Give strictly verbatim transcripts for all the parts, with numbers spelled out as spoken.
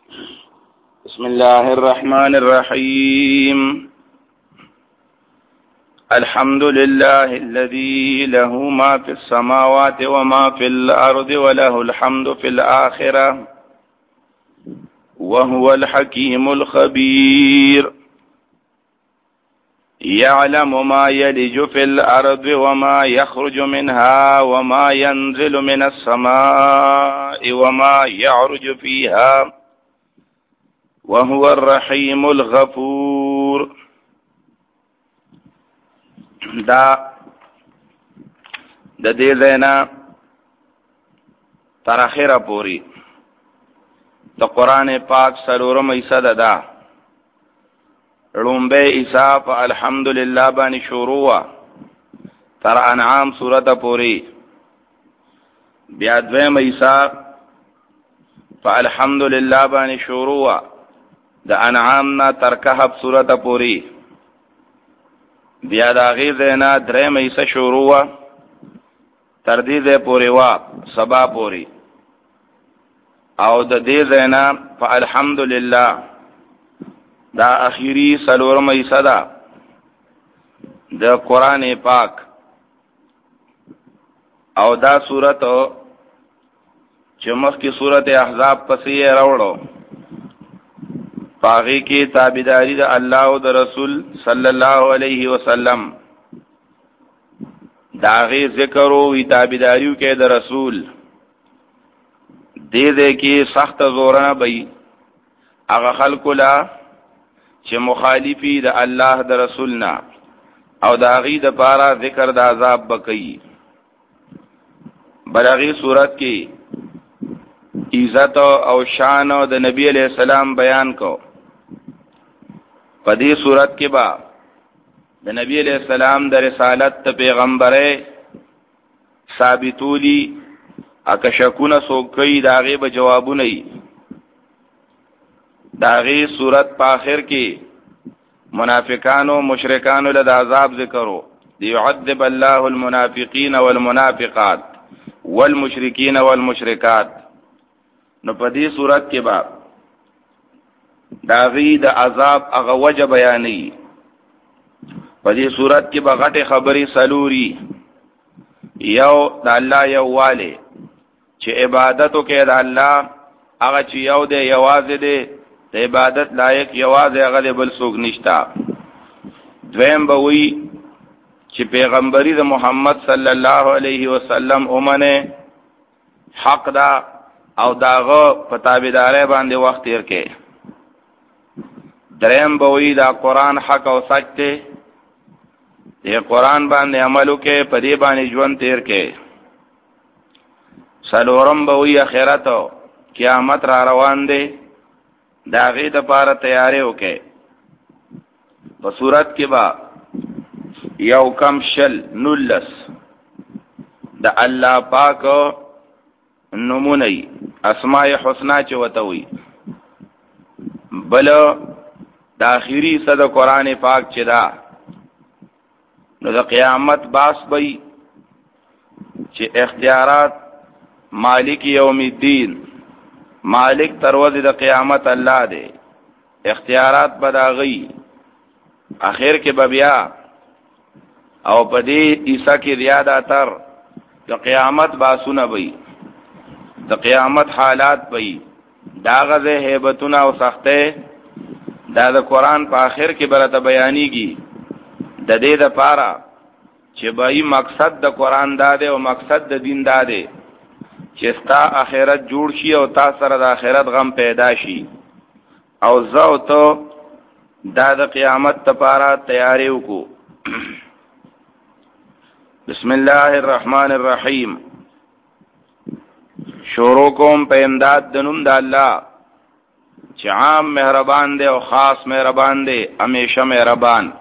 بسم الله الرحمن الرحيم. الحمد لله الذي له ما في السماوات وما في الأرض وله الحمد في الآخرة وهو الحكيم الخبير. يعلم ما يلج في الأرض وما يخرج منها وما ينزل من السماء وما يعرج فيها وهو الرحيم الغفور. دا د دې زینا تر اخره پوری د قران پاک سلورم ایسا ده. لومبه ایسا په الحمدلله باندې شروع تر انعام سورته پوری. بیا دویم ایسا په الحمدلله باندې شروع د انعام نا تر کهف سورته پوری. بیا دا غیر دینا درم ایسا شروع تردید پوری وا سبا پوری. او د دې دینا په الحمدلله دا اخیری سلورم ایسا دا د قرآن پاک. او دا سورت چمخ کی سورت احزاب پسی روڑو پاغی کی تابیداری دا اللہ و دا رسول صلی اللہ علیہ وسلم داغی ذکرو وی تابیداریو کے دا رسول دے دے کی سخت زورنا بئی اغا خلقو لا چه مخالفی دا اللہ دا رسولنا او داغی دا پارا ذکر دا عذاب بکی. بلغی صورت کی عزت او شان دا نبی علیہ السلام بیان کو. پدی صورت کے با دا نبی علیہ السلام دا رسالت تا پیغمبر ثابتولی اکشکون سوکی داغی با جوابو نئی. داغی صورت پا آخر کی منافقانو مشرکانو لد عذاب ذکرو لیعذب اللہ المنافقین والمنافقات والمشرکین والمشرکات. نو پدی صورت کے با داغی دا عذاب اغا وجہ بیانی. پدی صورت کے با غٹ خبری سلوری یو دا اللہ یو والے چه عبادتو کے دا اللہ اغا چه یو دے یواز دے دا عبادت لائق یواز اغا دے بل سوک نشتا. دویم بوئی چه پیغمبری دا محمد صلی اللہ علیہ وسلم امنے حق دا او داغو پتابدارے باندے وقت تیر کے. دریم بوئی دا قرآن حق او سچ تے دے قرآن باندے عملو کے پدی باندے جون تیر کے. سلورم بوئی اخیرتو قیامت را روان دے داغی دا پارا تیارے ہو کے. بصورت کے با یو کم شل نلس دا اللہ پاک نمونی اسماء حسنہ چوتوی. بلو دا آخری صد قرآن پاک چدا نو دا قیامت باس بئی چه اختیارات مالک یوم الدین مالک تروز دا قیامت اللہ دے. اختیارات بداغی آخر کے ببیا او پدی عیسیٰ کی زیادہ تر دا قیامت باسونا بئی دا قیامت حالات بئی داغذ حیبتنا و سختے دا دا قرآن پا آخر کی برات بیانی گی. دا دے دا پارا چه بئی مقصد دا قرآن دا دے و مقصد دا دین دا دے چستا آخرت جوڑ شی او تا سر دا آخرت غم پیدا شی او زو تو دا دا قیامت تا پارا تیاریو کو. بسم اللہ الرحمن الرحیم. شروع کوم پہ امداد دنم دا اللہ چه عام مہربان دے او خاص مہربان دے ہمیشہ مہربان.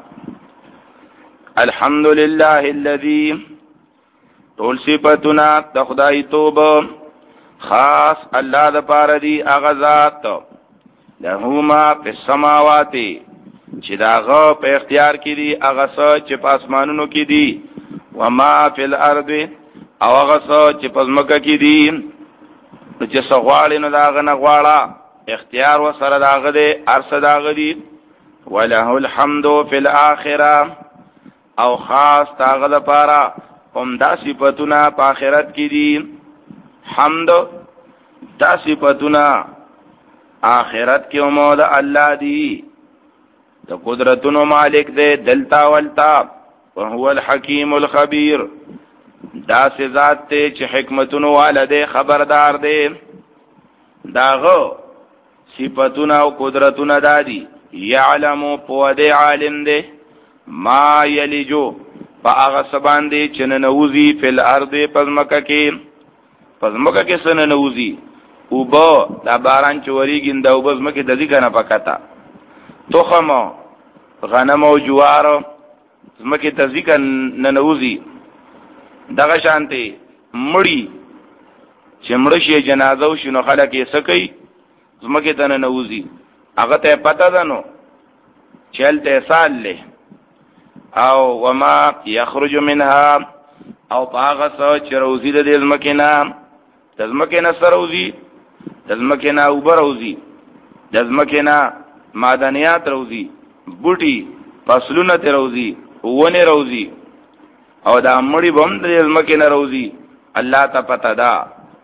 الحمدللہ الذی طول صفتنا دا خدای توب خاص اللہ دا پار دی اغزات لہو ما پی السماواتی چی دا غا پی اختیار کی دی اغسا چی پا اسمانونو کی دی وما فی الارض او اغسا چی پا زمکا کی دی چی سغوالی نو دا غنغوالا اختیار و سره داغه دی ارس داغه دی وله الحمد فی الاخره او خاص داغه لپاره هم دا صفاتونه په آخرت کې دي حمد دا صفاتونه آخرت کې هم د الله دی د قدرتونو مالک دی دلتا ولتا وهو الحکیم الخبیر دا سي ذات ته چې حکمتونو والده خبردار دی داغه صفاتونه او قدرتونه دادي يعلم پوهه عالم دی ما یلجو فاغه سبان دی چې نوزي فل ارض پزمکه کې پزمکه کې سن نوزي او با دا باران چوریږي دا وبزمکه د دې کنه پکاته تخم غنم او جوار زمکه تزیک ننوزی دغه شانتی مړی چې مړ شي جنازه او شنو خلک یې سکی زمکه ته ننوزی هغه ته پته ده نو چلته سال له او وما يخرج منها او باغه سو چې روزي د زمکه نه د زمکه نه سروزي د زمکه نه وبروزي د زمکه نه معدنیات روزي بوټي فصلونه ته روزي ونه روزي او دا مړی بم د زمکه نه روزي الله ته پته ده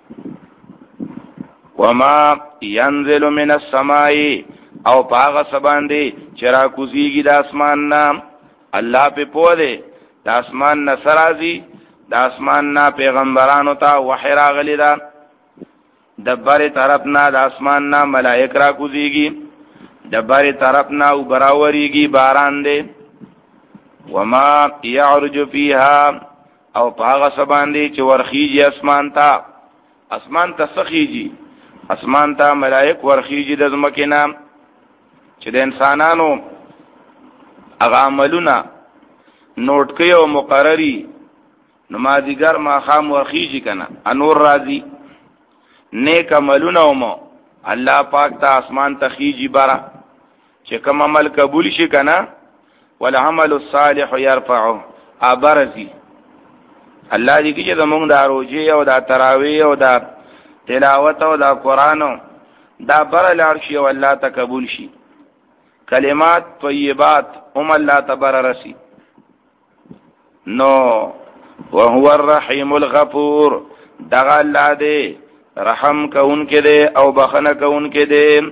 وما ينزل من السماء او پاغه سباندې چرا کوزيږي د اسمان نام الله په پوهه د اسمان نه سرازي د اسمان نه پیغمبرانو ته وحی راغلی دا د بره طرف نه د اسمان نه ملائک را کوزيږي د بره طرف نه او براوريږي باران دی وما يعرج فيها او پاغه سباندې چې ورخيږي اسمان ته اسمان ته سخيږي اسمان ته ملائک ورخيږي د زمکه نام چې د انسانانو هغه عملونه نوٹ کوي او مقرري نمازیګر ما خام ورخیږي کنه انور راضي نیک عملونه مو الله پاک ته اسمان ته خيږي بارا چې کوم عمل قبول شي کنه والعمل الصالح يرفعه ابرزي الله دې کې زمونږ د روزي او د تراوی او د تلاوت او د قران دا بر لار شي او الله ته قبول شي کلمات طیبات هم الله تبارک رسی نو وهو الرحیم الغفور دغه الله دې رحم کون کې دې او بخنه کون کې دې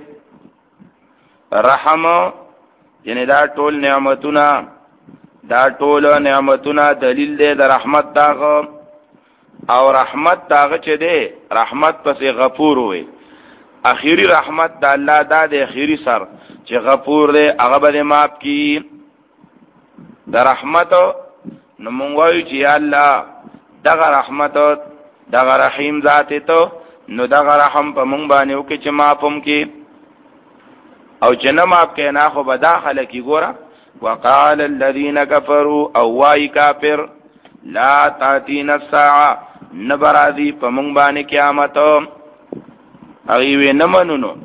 رحم یعنی دا ټول نعمتونه دا ټول نعمتونه دلیل دې د رحمت داغه او رحمت داغه چې دې رحمت پسې غفور وي اخیری رحمت د الله دا د اخیری سر چې غفور دی هغه به معاف کی د رحمت نو مونږ وایو چې الله دغه رحمت دغه رحیم ذات ته نو دغه رحم په مونږ باندې وکي چې معافم کی او چې نه معاف کینا خو به داخله کی ګوره وقال الذين كفروا او وای کافر لا تاتينا الساعه نبرازی په مونږ باندې قیامت اغي وی نه منونو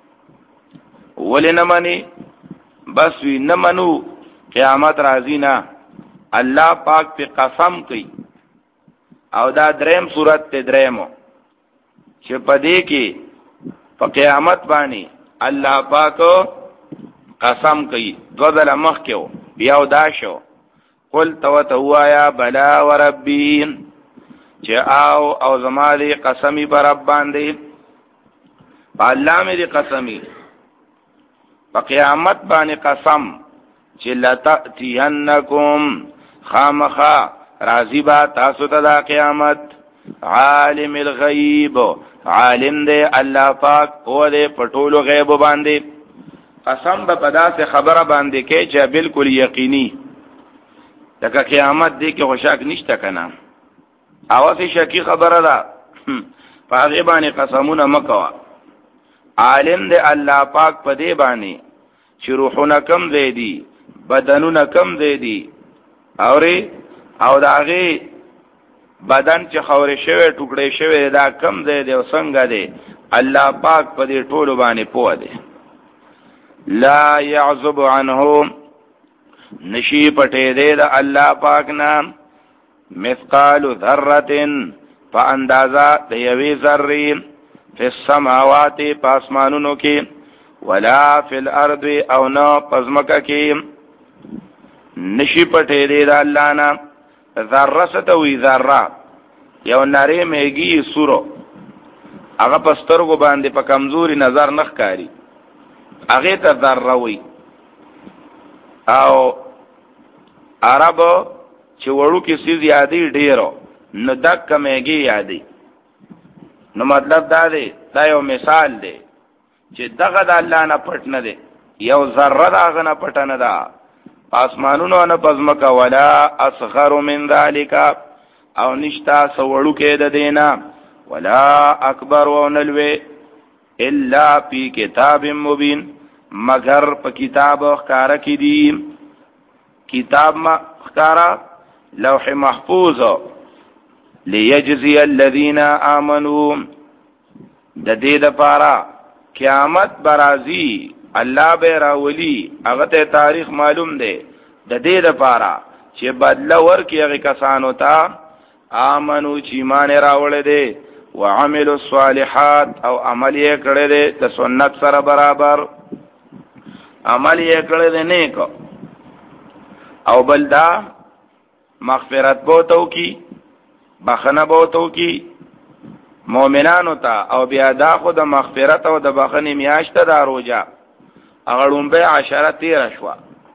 ولې نه مانی بس وی نه منو قیامت راځي نه الله پاک په قسم کوي او دا دریم صورت ته دریمو چې پدې کې په قیامت باندې الله پاک قسم کوي دو ځله مخ کې بیا ودا شو قل تو توایا بلا وربی چې او او زمالي قسمی پر رب باندې الله مې دې قسمی په قیامت باندې قسم چې لتأتینکم خامخا راضی با تاسو ته د قیامت عالم الغیب عالم دې الله پاک او دې پټولو غیب باندې قسم به پدا سے خبره باندې کې چې بالکل یقیني دغه قیامت دې کې خوشاک نشته کنه اواز شکی خبره ده په هغه باندې قسمونه مکوا عالم دې الله پاک په دې باندې چې روحونه کم دی دي بدنونه کم دی دي اوري او داغه بدن چې خورې شوی ټوکړې شوی دا کم دی دی او څنګه دی الله پاک په دې ټولو باندې پوه دی لا يعزب عنه نشی پټې دی د الله پاک نام مثقال ذره په اندازه د یوې ذره فی السماوات پاسمانونو کې ولا فی الارض او نه پزمکه کې نشی پټې دی دا الله نه. ذره ستوي ذره یو نری میږي سورو هغه پسترګو باندې په کمزوري نظر نخ کاری هغه ته ذره وي. او عرب چې وړو کې سیز یادې ډیرو نو دک میږي یادې. نو مطلب دا دی دا یو مثال دی چې دغه د الله نه پټ نه دی یو ذره دغه نه پټ نه ده آسمانونو نه پزمکه ولا اصغر من ذلك او نشتا سوړو کې د دینا ولا اکبر ونلوي الا فی کتاب مبین مگر په کتاب ښکارا کې دی. کتاب ما ښکارا لوح محفوظ لیجزی الذین آمنوا د دې لپاره قیامت برازی الله به راولي هغه ته تاریخ معلوم دی د دې لپاره چې بدله ورکړي هغه کسانو ته آمنو چې ایمان راوړل دي وعملوا الصالحات او عمل یې کړی دی د سنت سره برابر عمل یې کړی دی نیک او بلدا مغفرت بوتو کی بخنه بوتو کی مؤمنانو ته او بیا دا خو د مغفرت او د بخنه میاشته دا روزه اغړم به عشره تیر شوا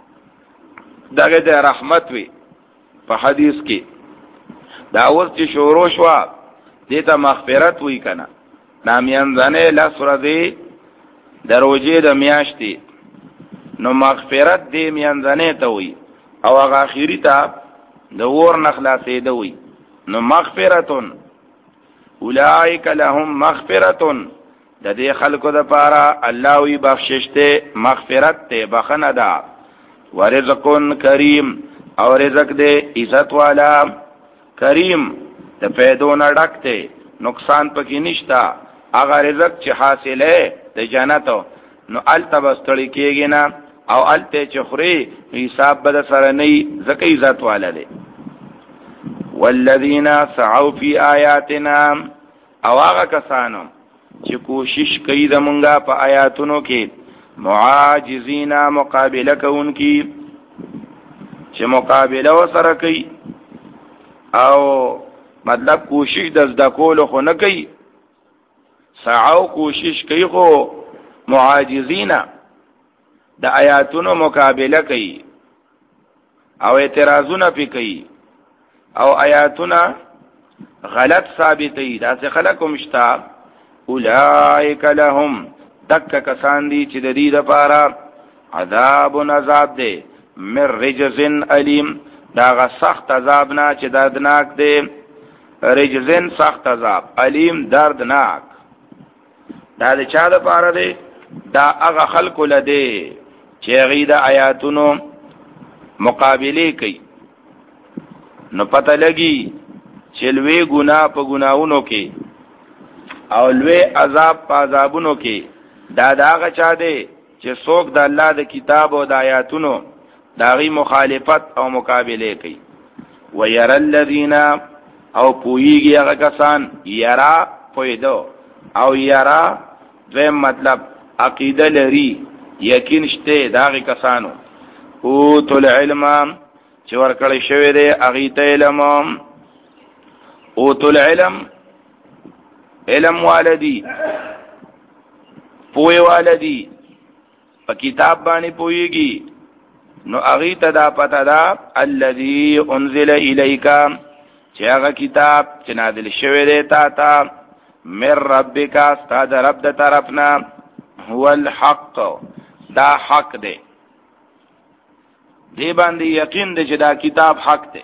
دغه د رحمت وی په حدیث کې دا اوس چې شروع شوا دې ته مغفرت وی کنه نامیان ځنه لسره دی دروځي د میاشتې نو مغفرت دې میان ځنه ته وی او هغه اخیری ته د ور نخلاصې دی نو مغفرتون اولئک لهم مغفرتون د دې خلکو د پاره الله وی بخشش ته مغفرت ته بخنه ده ورزقون کریم او رزق دې عزت والا کریم د پیدونه ډکته نقصان پکې نشتا هغه رزق چې حاصله د جنت نو التبستړی کېږي نه او الته چې خوري حساب بد سره نه زکه عزت والا دی. والذین سعوا فی آیاتنا او هغه کسانو چې کوشش کوي د مونږه په آیاتونو کې معاجزینا مقابله کوونکی چې مقابله وسره کوي او مطلب کوشش د زده کولو خو نه کوي سعوا کوشش کوي خو معاجزینا د آیاتونو مقابله کوي او اعتراضونه پی کوي او آیاتونه غلط ثابتې دا څه خلق مشتا اولائک لهم دک کسان دي چې د دې لپاره عذاب عذاب دی من رجزن علیم دا غ سخت عذاب نه چې دردناک دی رجزن سخت عذاب علیم دردناک دا د چا لپاره دی دا هغه خلق لدی چې غیدا آیاتونو مقابله کوي نو پته لګي چې لوی ګناه په ګناونو کې او لوی عذاب په عذابونو کې دا داغه چا دی چې څوک د الله د کتاب او د آیاتونو داغي مخالفت او مقابله کوي وير الذين او پویږي هغه کسان یرا پویدو او یرا دویم مطلب عقیده لري یقین شته داغه کسانو او تل علم چې ورکړی شوی دی هغه ته علم او تل علم علم والدی پوی والدی په کتاب باندې پویږي نو هغه ته دا پته ده الذي انزل الیک چې هغه کتاب چې نازل شوی دی تا ته من ربک استاد رب د طرفنا هو الحق دا حق دی دی باندې یقین دی چې دا کتاب حق دی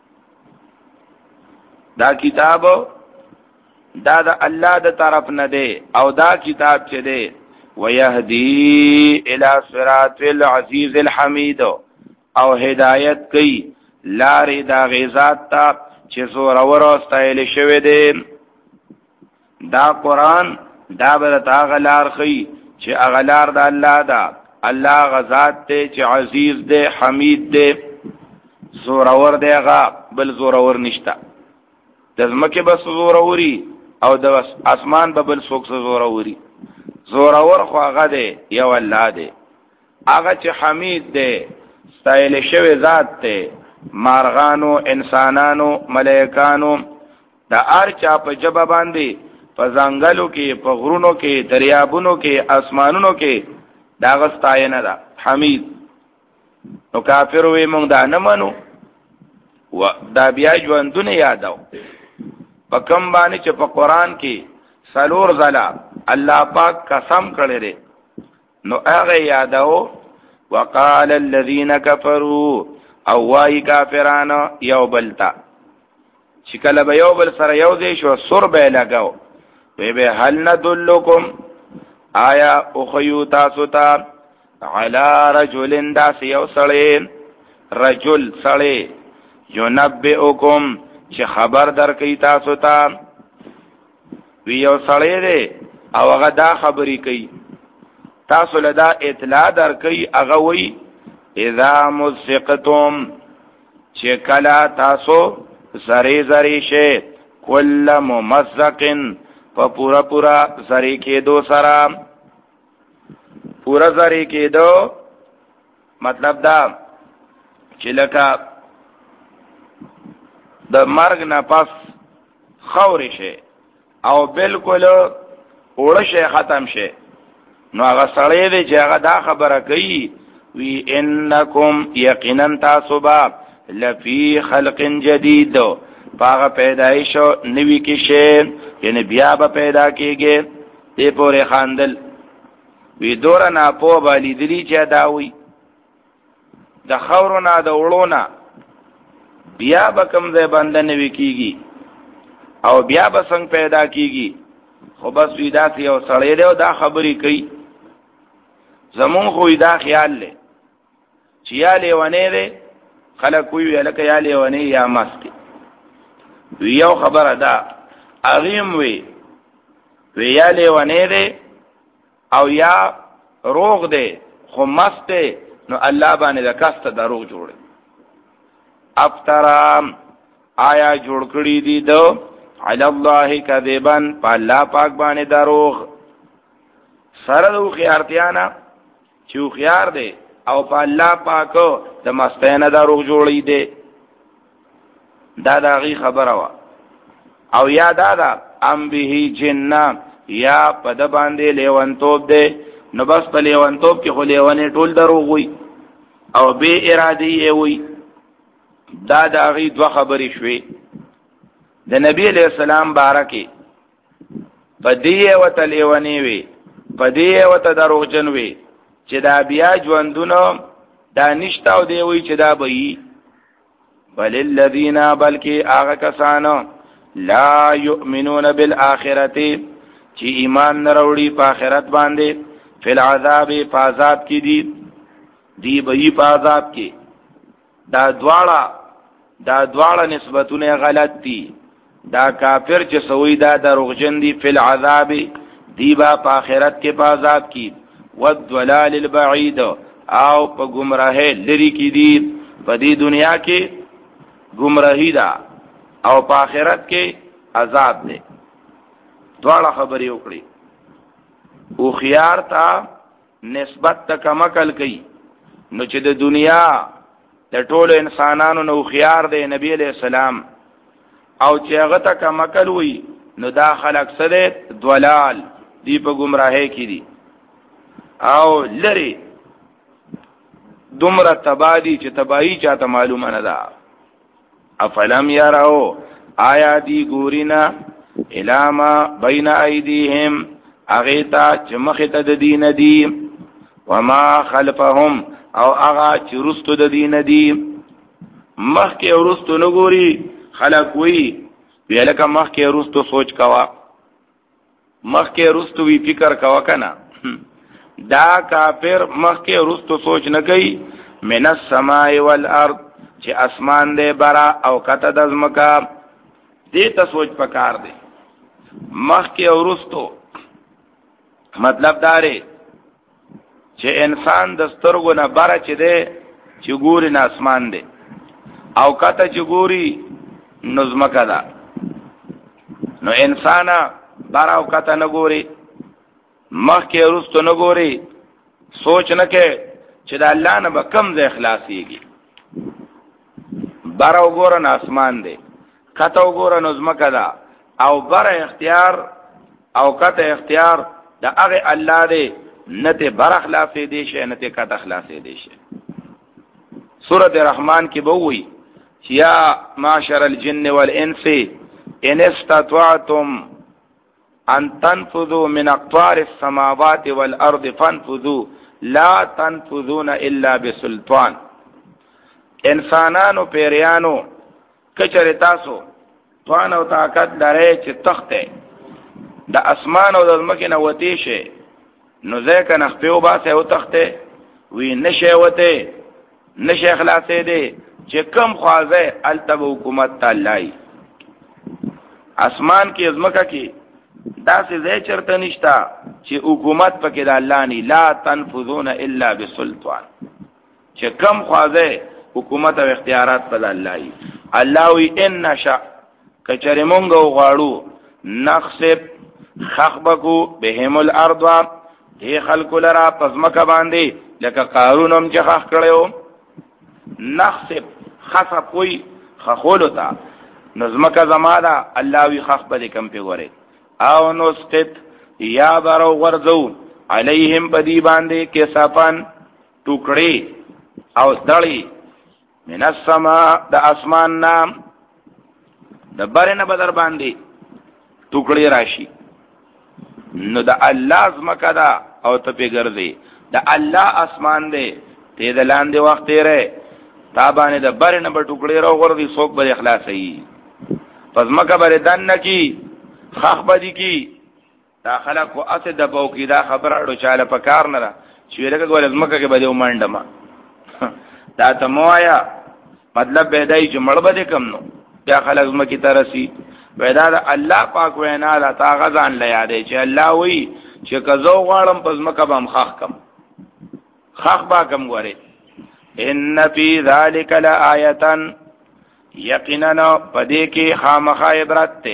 دا کتاب دا د الله د طرف نه دی او دا کتاب چې دی ويهدي الى صراط العزيز الحميد او هدایت کوي لارې دا غیزات ته چې زور اور استایل شوی دی دا قران دا به تا غلار خي چې اغلار د الله دا الله غزاد ته چې عزیز دی حمید دی زور اور دی غا بل زور اور نشتا د زمکه بس زور اوري او د اسمان به بل څوک زور اوري. زور اور خو هغه دی یو الله دی، هغه چې حمید دی، ستایل شوی ذات دی. مارغانو، انسانانو، ملائکانو دا هر چا په جبه باندې په ځنګلو کې، په غرونو کې، دریابونو کې، اسمانونو کې دا غستاینه ده حمید. نو کافر وي مونږ دا نه منو، و دا بیا ژوندونه یادو په کوم باندې چې په قران کې سلور زلا الله پاک قسم کړی دی. نو هغه یادو. وقال الذين كفروا او وای کافرانو یو بلتا چې کله به یو بل سره یو ځای شو سر به لګاو، وی به هل ندلکم آیا او خیو تاسو ته علی رجل داس یو سړی، رجل سړی ينبئکم چې خبر درکې تاسو ته. وی یو سړی دی او هغه دا خبرې کوي تاسو له دا اطلاع درکې. هغه وی اذا مزقتم چې کلا تاسو زری زری شه، کل ممزقن په پورا پورا زری کې دو سرا، پورا زری کې دو مطلب دا چې لکه د مرګ نه پس خوري شه او بالکل اوړه شه ختم شه. نو هغه سړی دی چې هغه دا خبره کوي، وی انکم یقینا تاسو با لفی خلق جدید، پاغه پیدایش نوی کې شی، یعنی بیا به پیدا کېږي. دې پورې خاندل وی دور نه په بالی دلی چې داوي د خورونه د وړونه بیا به کوم ځای باندې نوی کېږي او بیا به څنګه پیدا کېږي. خو بس وی دا یو سړی دی او دا خبرې کوي. زمون خو دا خیال لې چې یا لیوانې دی، خلک وی لکه یا لیوانې یا مست. وی یو خبره ده اغیم وی وی یا لیوانې دی او یا روغ دی خو مست دی، نو الله باندې د کاسته دروغ جوړي. افترام آیا جوړ کړی دی دو علی الله کذبن، په الله پاک باندې دروغ. سره دو خیارتیانا چې خيار دی او په الله پاک د مستانه دروغ جوړی دی. دا دغه خبره وا. او یا دا دا ام به جنہ یا په د باندې لیوانتوب دی. نو بس په لیوانتوب کې خو لیوانې ټول دروغ وي او به ارادي وي. دا دغه دوه خبرې شوي. د نبی علیہ السلام بارکه پدیه وته لیوانې وي، پدیه وته دروغ جن وي چې دا بیا ژوندونه دا نشتا او دی وی چې دا به بل الذین بلکی هغه کسانو لا یؤمنون بالآخرته چې ایمان نه وروړي په آخرت باندې، فی العذاب په عذاب کې دي دی به په عذاب کې. دا دواړه دا دواړه نسبتونه غلط دي. دا کافر چې سوی دا دروغجن دي فی العذاب دی با په آخرت کې په عذاب کې، والضلال البعید او په گمراهی لري کې دي. په دې دنیا کې گمراهی ده او په آخرت کې عذاب ده. دواړه خبرې وکړي. او خيار ته نسبت ته کمکل کوي. نو چې د دنیا د ټولو انسانانو نو خيار دی نبی علیہ السلام، او چې هغه ته کمکل وي نو دا خلق سره دلال دی په گمراهی کې دي او لری دومره تبادی چې تباہی چاته معلومه نه ده. افلم یراو آیا دی ګورینا الاما بین ایدیهم اغیتا چې مخه ته د دین دی، وما خلفهم او هغه چې رستو د دین دی. مخکې ورستو نه ګوري خلق وی ویلکه مخکې رستو سوچ کوا، مخکې رستو وی فکر کوا کنه. دا کافر مخکې رستو سوچ نه کوي. من السماء والارض چې اسمان دې برا او کته د زمکا دې ته سوچ پکار دی. مخکې ورستو مطلب داره چې انسان د سترګو نه بره چې دی چې ګوري نه اسمان دی او کته چې ګوري نو زمکا ده. نو انسان براو کته نه ګوري، مخ کې رستو نه ګوري، سوچ نه کې چې د الله نه به کم ځای خلاصيږي. براو ګور نه اسمان دی، کته ګور نو زمکه ده، او بر اختیار او کته اختیار د هغه الله دی، نه ته بر خلافې دی شي نه ته کته خلاصې دی شي. سورۃ الرحمن کې به وي چې یا معاشر الجن والانس ان استطعتم ان تنفذوا من اقطار السماوات والارض فانفذوا لا تنفذون الا بسلطان. انسانانو پیریانو کچره تاسو توان او طاقت لرئ چې تخته د اسمان او د ځمکې نه وتی شي، نو ځکه نه خپل باسه او تخته وی نشه وته نشه خلاصې دی چې کم خوازه التب حکومت تعالی. اسمان کې ځمکه کې داسې ځای چرته نشتا چې حکومت پکې د الله نه، لا تنفذون الا بسلطان، چې کم خوازه حکومت او اختیارات په الله ای. الله وی ان نشا کچره مونږ غواړو نخسب خخبکو بهم الارض، دې خلق لرا پزمکه باندې لکه قارون هم چې خخ کړو. نخسب خسب کوئی خخول ہوتا نظمکه زمادا الله وی خخ به کم په غره او نسقط یا برو ورزو علیهم بدی باندې کې صفن ټوکړي او دړي من السما د اسمان نام د برنه بدر باندې ټوکړي راشي، نو د الله زمکه دا او ته په ګرځي د الله اسمان دی ته د لاندې وخت یې تابانه د برنه په ټوکړي راو وردي څوک به اخلاصي پس مکه بر دن کی خخ بدی کی دا خلق کو اسد د بو کی دا خبر اړو چاله په کار نه را چې لکه ګول مکه کې بده ومنډما دا ته موایا مطلب به دای چې مړ بده کم نو بیا خلق مکه ترسي پیدا د الله پاک وینا لا تا غزان ل یادې چې الله وی چې کزو غواړم پس مکه بم خخ کم خخ با کم غوري. ان فی ذلک لآیه یقینا پدې کې خامخا عبرت ته،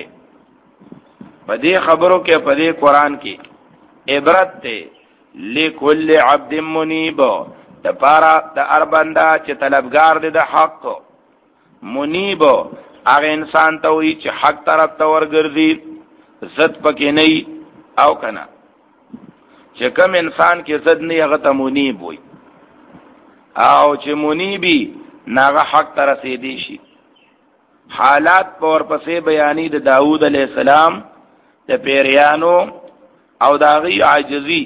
پدې خبرو کې پدې قران کې عبرت ته لکل عبد منیب د پارا د اربندا چې طلبگار دي د حق منیب هغه انسان ته وي چې حق طرف ته ورګرځي زد پکې نه او کنه چې کوم انسان کې زد نه هغه ته منیب وي او چې منیبي ناغه حق ته رسیدي شي. حالات پور پسې بیانی د داوود علیہ السلام د پیریانو او داغي عاجزی.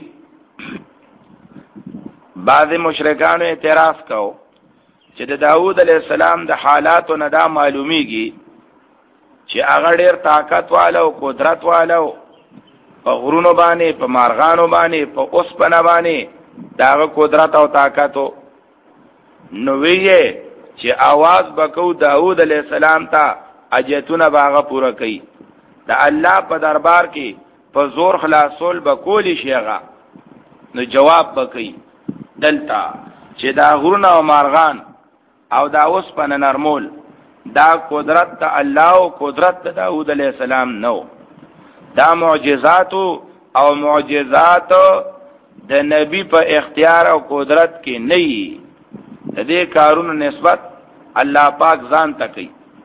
بعض مشرکانو اعتراض کو چې د داوود علیہ السلام د حالاتو نه دا معلومیږي چې هغه ډېر طاقت والو قدرت والو په غرونو باندې په مارغانو باندې په اوسپنه باندې داغه قدرت او طاقتو نو ویې چې आवाज بکو داوود علیہ السلام ته اجتونه باغه پورا کړي د الله په دربار کې په زور خلاصول بکول شيغه نو جواب بکې دلتا چې دا غرونه او مارغان او دا اوس په نرمول دا قدرت ته الله او قدرت ته داوود علیہ السلام نو، دا معجزات او معجزات د نبی په اختیار او قدرت کې نه وي. د دې کارونو نسبت الله پاک ځان ته کوي.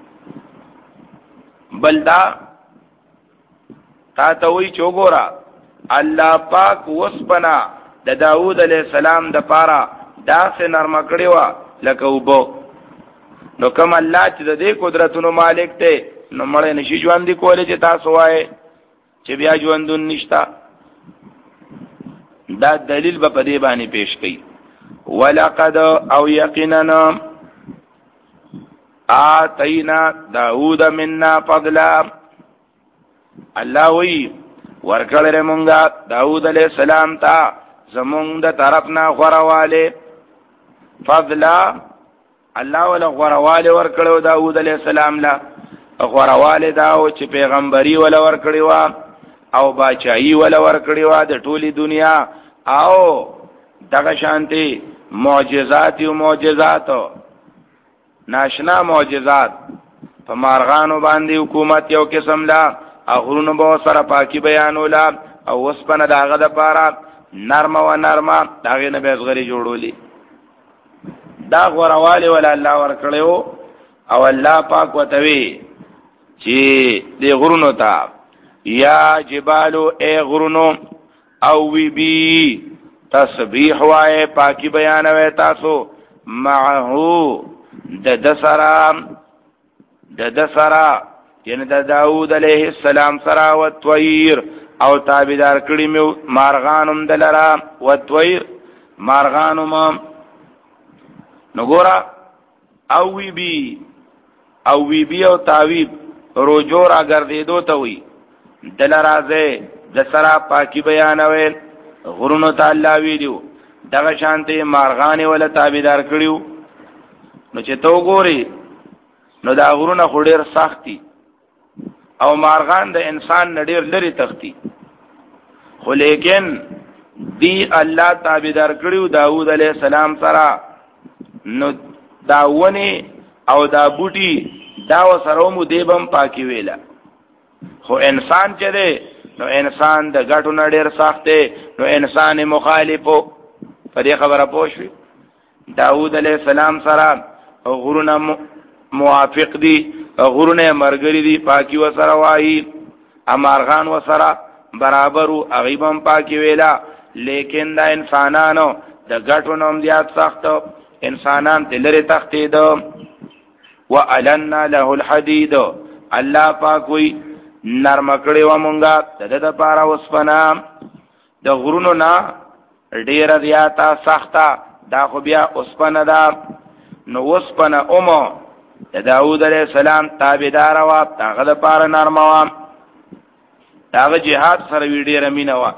بلدا تا ته وی چوغورا الله پاک وسپنا د داوود علیہ السلام د پاره داسې نرم کړی و لکه وبو. نو کوم الله چې د دې قدرتونو مالک دی نو مړ نشي ژوند کولای چې تاسو وای چې بیا ژوندون نشتا. دا دلیل به په دې باندې پیش کړي. ولقد او یقینا آتینا داود منا فضلا، الله وی ورکړل مونږه داود علیہ السلام ته زمونږ د طرفنا غرواله فضلا. الله ولا غرواله ورکړو داود علیہ السلام لا غرواله دا او چې پیغمبري ولا ورکړي وا او باچایی ولا ورکړي وا د ټولي دنیا او دغه شانتي معجزات او معجزات ناشنا معجزات په مارغانو باندې حکومت یو قسم لا غرونو به سره پاکي بیانولا او وسپنه داغه د پاره نرم و نرم داغه نه به زغری جوړولی دا غورواله ولا الله ورکړیو او الله پاک وتوی چې دی غرونو ته یا جبالو اے غرونو او وی بی تسبیح وای پاکی بیانوي تاسو معه د دسرا د دسرا یعنی د داوود علیه السلام سرا او طویر او تابعدار کړي مو مارغانم دلرا او طویر مارغانم نګورا او وی بی او وی بی او تاویب روجور اگر دې دو ته وي دلرازه د سرا پاکی بیانوي غرونو تعالی ویلو دغه شانته مارغان ولا تابعدار کړیو نو چې تو ګوري نو دا غرونه خډیر سختي او مارغان د انسان نډیر لري تختی خو لیکن دی الله تابعدار کړیو داوود علیه السلام سره نو داونه او دا بوټي دا وسره مو دیبم پاکی ویلا خو انسان چې دی نو انسان د غټو نډیر سخت دی نو انسان مخالفو په دې خبره پوښوي داوود علیه السلام سره غرونه موافق دي غرونه مرګري دي پاکي وسره وایي امارغان وسره برابر او غیبم پاکي ویلا لیکن دا انسانانو د غټو نوم زیات سخت انسانان تلری تختی دو وَأَلَنَّا لَهُ الْحَدِيدُ الله پاک وی نرم کړي و مونږه د د پاره وسپنا د غرونو نا ډیر زیاته سخته دا خو بیا وسپنا دا نو وسپنا اومو د داوود علیه السلام تابعدار وا هغه د پاره نرم وا هغه jihad سره ویډی رمینه وا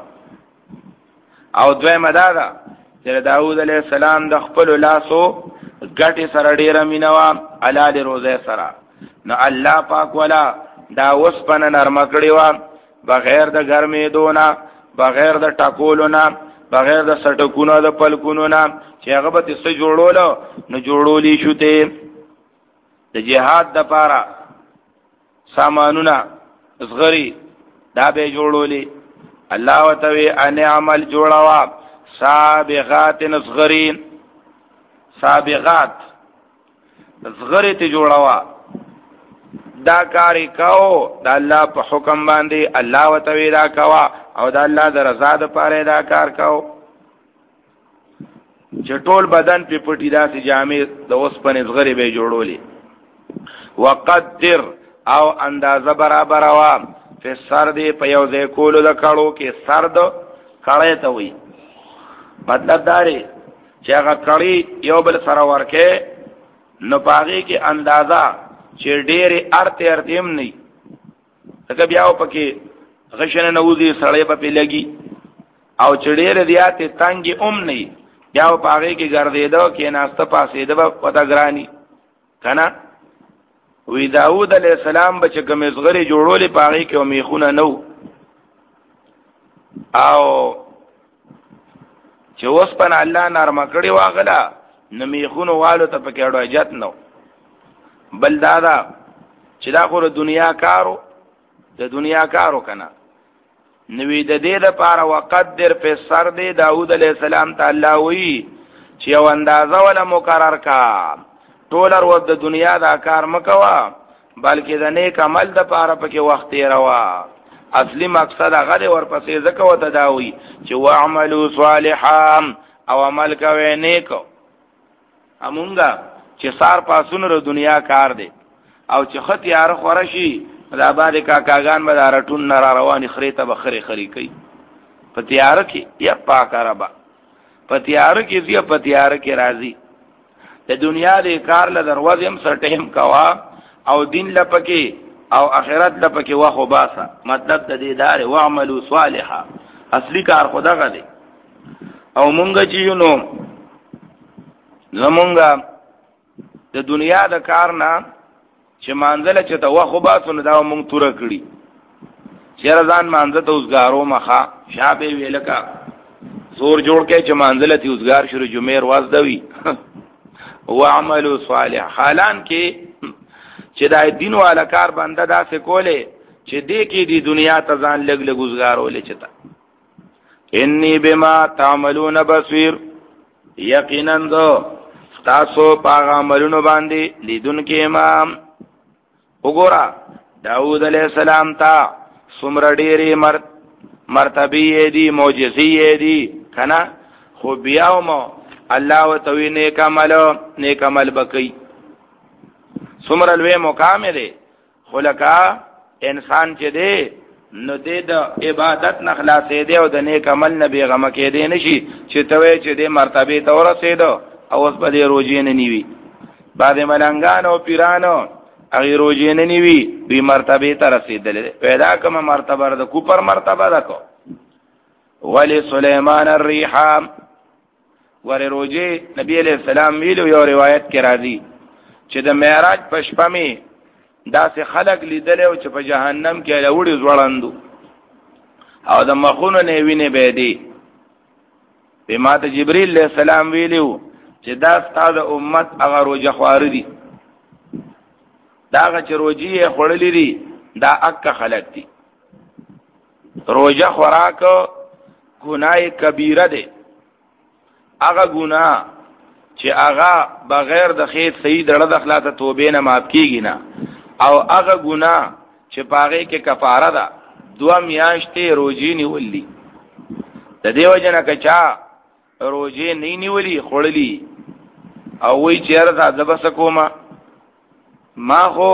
او دوی مدادا چې داوود علیه السلام د خپل لاسو ګټي سره ډیر مینه وا علال روزه سره نو الله پاک ولا دا وسپنه نرم کړی و بغیر د ګرمې دونه بغیر د ټاکولو نه بغیر د سټکونو د پلکونو نه چې هغه به څه جوړولو نو جوړولی شو ته د جهاد د پاره سامانونه صغری دا به جوړولی الله وتوی ان عمل جوړوا سابغات صغرین سابغات صغری ته جوړوا دا کاری کاو دا الله په حکم باندې الله وتوی دا کوا او دا الله د رضا د پاره دا کار کاو چټول بدن په پټی داسې جامې د اوس په نسغری به جوړولې وقدر او اندازه برابر وا په سر دی په یو ځای کولو د کړو کې سرد کړه ته وي مطلب دا دی چې هغه کړي یو بل سره ورکه نو پاغي کې اندازه چې ډېرې ارته ارتیم نه لکه بیا پکې غشنه نوځي سړې په لګي او چې ډېرې دیاته تنګي اوم نه بیا په هغه کې ګرځیدو کې ناسته پاسې د پتا ګرانی کنه وی داوود علیہ السلام بچ کومې صغری جوړولې په هغه کې میخونه نو او چې اوس په الله نرم کړی واغلا نو میخونه والو ته پکې اړه اجازه نو بل دادا چې دا خو د دنیا کارو د دنیا کارو کنه نوې د دې لپاره وقدر په سر دی داوود علیہ السلام تعالی وی چې یو اندازه ولا مقرر کا ټولر و د دنیا دا کار مکوا بلکې د نیک عمل د لپاره پکې وخت یې روا اصلي مقصد هغه ورپسې ځکه وته داوي چې واعملوا صالحا او عمل کوي نیک امونګه چې سار پاسونو د دنیا کار دی او چې خط یار خورشي دا باندې کاکاګان به دارټون نار رواني خریته بخری خری کوي پتیار کې یا پاکربا پتیار کې دی پتیار کې راضي د دنیا د کار له دروازې هم سټهم کوا او دین لپکې او اخرت لپکې واخو باسا مطلب د دې دار واعملوا صالحا اصلي کار خدا غلي او مونږ چې نو زمونږ د دنیا د کار نه چې مانځله چې ته واخو باسو دا مونږ تور کړی چیر ځان مانځه ته اوسګارو مخه شابه ویلکا زور جوړ کې چې مانځله ته اوسګار شروع جمعې ورځ دوی واعملوا صالحا حالان کې چې دا دین والا کار بنده داسې کوله چې دې کې دی دنیا ته ځان لګ لګ گزارولې چتا انی بما تعملون بصیر یقینا ذو تاسو پاغه عملونو باندې لیدون کې امام وګورا داوود علیہ السلام تا څومره ډېرې مر مرتبه دي معجزې دي کنا خو بیا مو الله وتوی نیک عمل نیک عمل بکی څومره لوی مقام دی خلقا انسان چې دی نو دې د عبادت نه خلاصې دی او د نیک عمل نه بیغمه کې دی نشي چې توې چې دې مرتبه ته ورسېدو او اوس په دې روزي نه نیوي بعد ملنګان او پیرانو هغه روزي نه نیوي دې مرتبه ته رسیدل پیدا کوم مرتبه د کوپر مرتبه ده کو ولی سليمان الريح ور روزي نبی عليه السلام ویلو یو روایت کې راځي چې د معراج په شپه می دا سه خلق لیدل او چې په جهنم کې لوړې زوړندو او د مخونو نه ویني به دي په ماته جبريل عليه السلام ویلو چې دا ستاسو امت هغه روزه خوار دي دا چې روزي خړلې دي دا اک خلق دي روزه خوراک ګناه کبیره ده هغه ګناه چې هغه بغیر د خیر صحیح دړه د اخلاص توبې نه معاف کیږي نه او هغه ګناه چې پاغه کې کفاره ده دوه میاشتې روزي نیولې د دیو جنا کچا روزي نه نیولې خړلې او وی چیرته ځبس کوما ما خو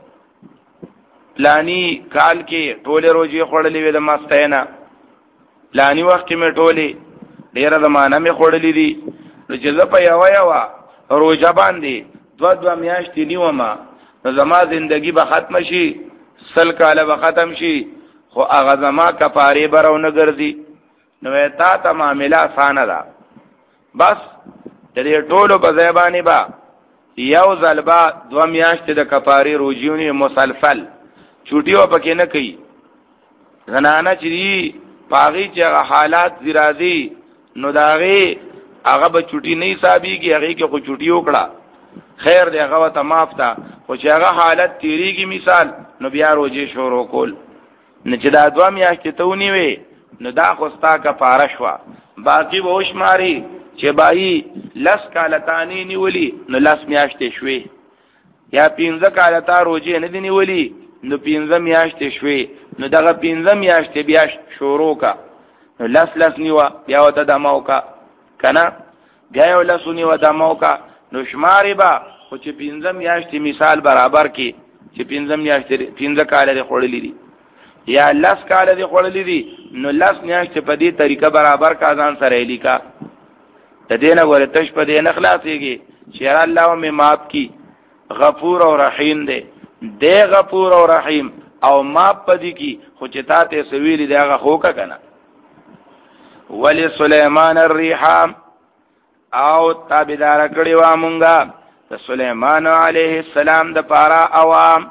پلانی کال کې ټوله روزي خړلې وې د ماستینا پلانی وخت کې مې ټوله ډیره زمانہ مې خړلې دي نو چې زه په یو یو روزه باندې دو دو میاشتې نیومه نو زما زندگی به ختم شي سل کاله به ختم شي خو هغه زما کفاره برو نه ګرځي نو تا ته معاملې آسان ده بس دې ټولو په ځبانې با یو ځلبا دو میاشتې د کفاره روزيونی مسلسل چوټیو پکې نه کوي زنانه چې پاغي چې حالات زیرازي نو داغه هغه به چوټي نه حسابيږي هغه کې خو چوټي وکړه خیر دی هغه ته معاف تا خو چې هغه حالت تیریږي مثال نو بیا روزي شروع کول نه چې دا دوه میاشتې ته ونیوي نو دا خو ستا کفاره شو باقی به وشماري چې بای لس کاله تانی نیولي نو لس میاشتې شوي یا پنځه کاله تا روزي نه دی نیولي نو پنځه میاشتې شوي نو دغه پنځه میاشتې بیا شروع کا نو لس لس نیوا بیا وته د موقع کنا بیا یو لسونی و د موقع نو شماري با خو چې پنځه میاشتې مثال برابر کې چې پنځه میاشتې پنځه کال لري خړلې دي یا لس کال لري خړلې دي نو لس میاشتې په دې طریقه برابر کا ځان سره لیکا د دې نه ورته تش په دې نه خلاصيږي چې الله مې معاف کی غفور او رحیم دی دی غفور او رحیم او معاف پدې کی خو چې تاسو سویل دی هغه خوکا کنه ولی سلیمان الریح او تابدار کړي وا مونږه د سلیمان علیه السلام د پارا عوام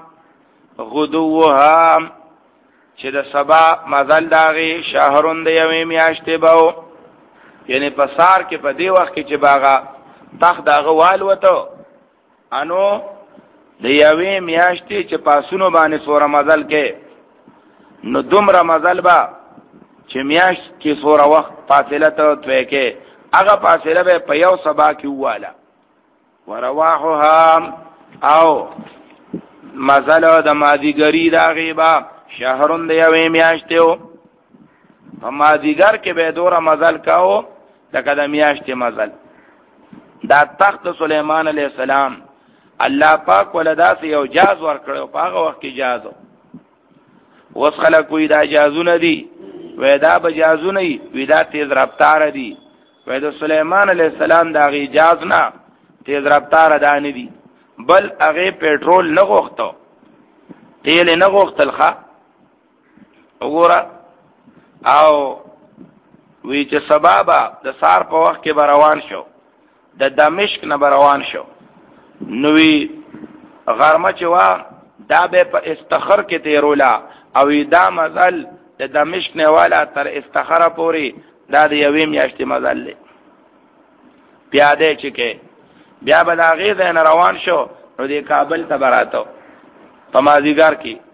غدوها چې د سبا مزل داغي شهرون د یوې میاشتې باو یعنی په سار کې په دی وخت کې چې باغا تخت داغه وال وته انو د یوې میاشتې چې پاسونو باندې سور مزل کې نو دومره مزل با چې میاش کې سور وخت فاصله ته توې کې هغه فاصله به په یو سبا کې واله ورواحها او مزل د مازیګری دا غیبا شهرون د یوې میاشتې په مازیګر کې به دوره مزل کاو لکه د میاشتې مزل دا تخت سليمان عليه السلام الله پاک ولدا سي یو جاز ور کړو په هغه وخت کې جازو وس خلکو دا جازونه دي ودا بجازونه وي دا تیز رفتار دي ودا سليمان عليه السلام دا غي جاز نه تیز رفتار دانی دي بل هغه پټرول نه غوښتو تیل نه غوښتل ښا وګوره او وی چې سبابا د سار په وخت کې روان شو د دمشق نه روان شو نوې غرمه چې وا دا به په استخر کې تیرولا او دا مزل د دمشق نه والا تر استخره پوری دا د یوې میاشتې مزل لې پیاده چې کې بیا بلاغې ده روان شو نو د کابل ته براتو په مازیګر کې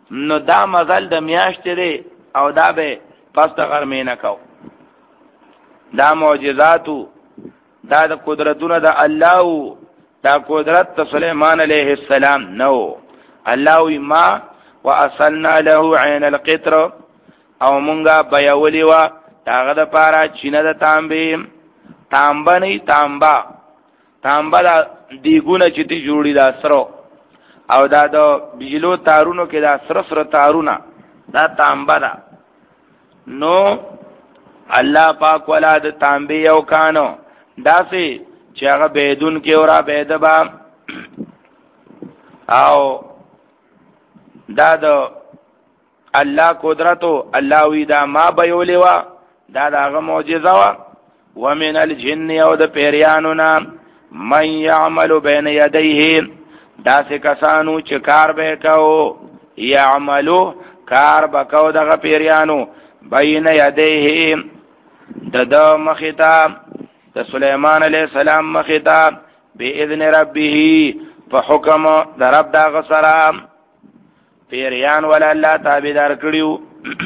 نو دا مزل د میاشتې دی او دا به پس د غرمې نه کو. دا معجزاتو دا د قدرتونه د الله، دا قدرت د سليمان عليه السلام نو. الله وی ما واصلنا له عين القطر، او مونږه بیاولی وا داغه د پاره چینه د تانبې تانبه نه تانبا تانبا دا دیګونه چې تی جوړی دا سره او دا د بجلو تارونو کې دا سره سره تارونه دا تانبا دا. نو الله پاک ولا د تانبې یو کانو داسې چې هغه بيدون کې اورا بيدبا او دا د الله قدرتو الله وی دا ما بیولی وا دا داغه معجزه وا. ومن الجن او د پیریانو نا من يعمل بين يديه، دا سه کسانو چې کار به کاو يعملو کار بکاو دغه پیریانو بین يديه د د مخیتا د سليمان عليه السلام مخیتا باذن ربه په حکم د رب دغه سره پیریان ولا الله تابعدار کړیو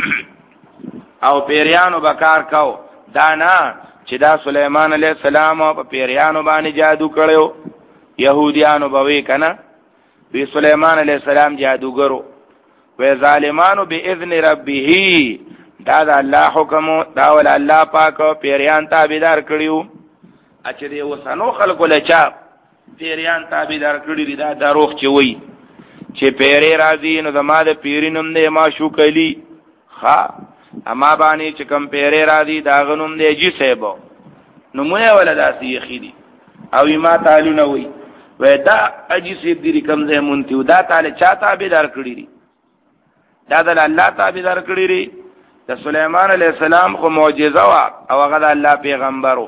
او پیریانو بکار کاو دا نه چې دا سليمان عليه السلام په پیریانو باندې جادو کړو. يهوديانو بوي کنه وی سليمان عليه السلام جادوګرو و ظالمانو باذن ربه دا د الله حکم دا ول الله پاک پیریان تابعدار کړیو. اچ دې وسنو خلکو لچا پیریان تابعدار کړی دا دروغ چې وای چې پیری راځي نو زما د پیرینم دې ما شو کلی ها اما باندې چې کم پیری راځي دا غنوم دې جی سیبو نو مونږه ولدا سی خېدي او ما تعالی نو وی ودا اجی سیب دې کم زه مونږ دا تعالی چا تابعدار کړی دي دا د الله تابعدار کړی دي. د سليمان عليه السلام خو معجزه وا او هغه د الله پیغمبرو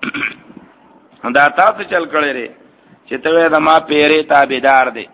دا تاسو چل کړی لري چې ته دا ما پیری تابعدار دي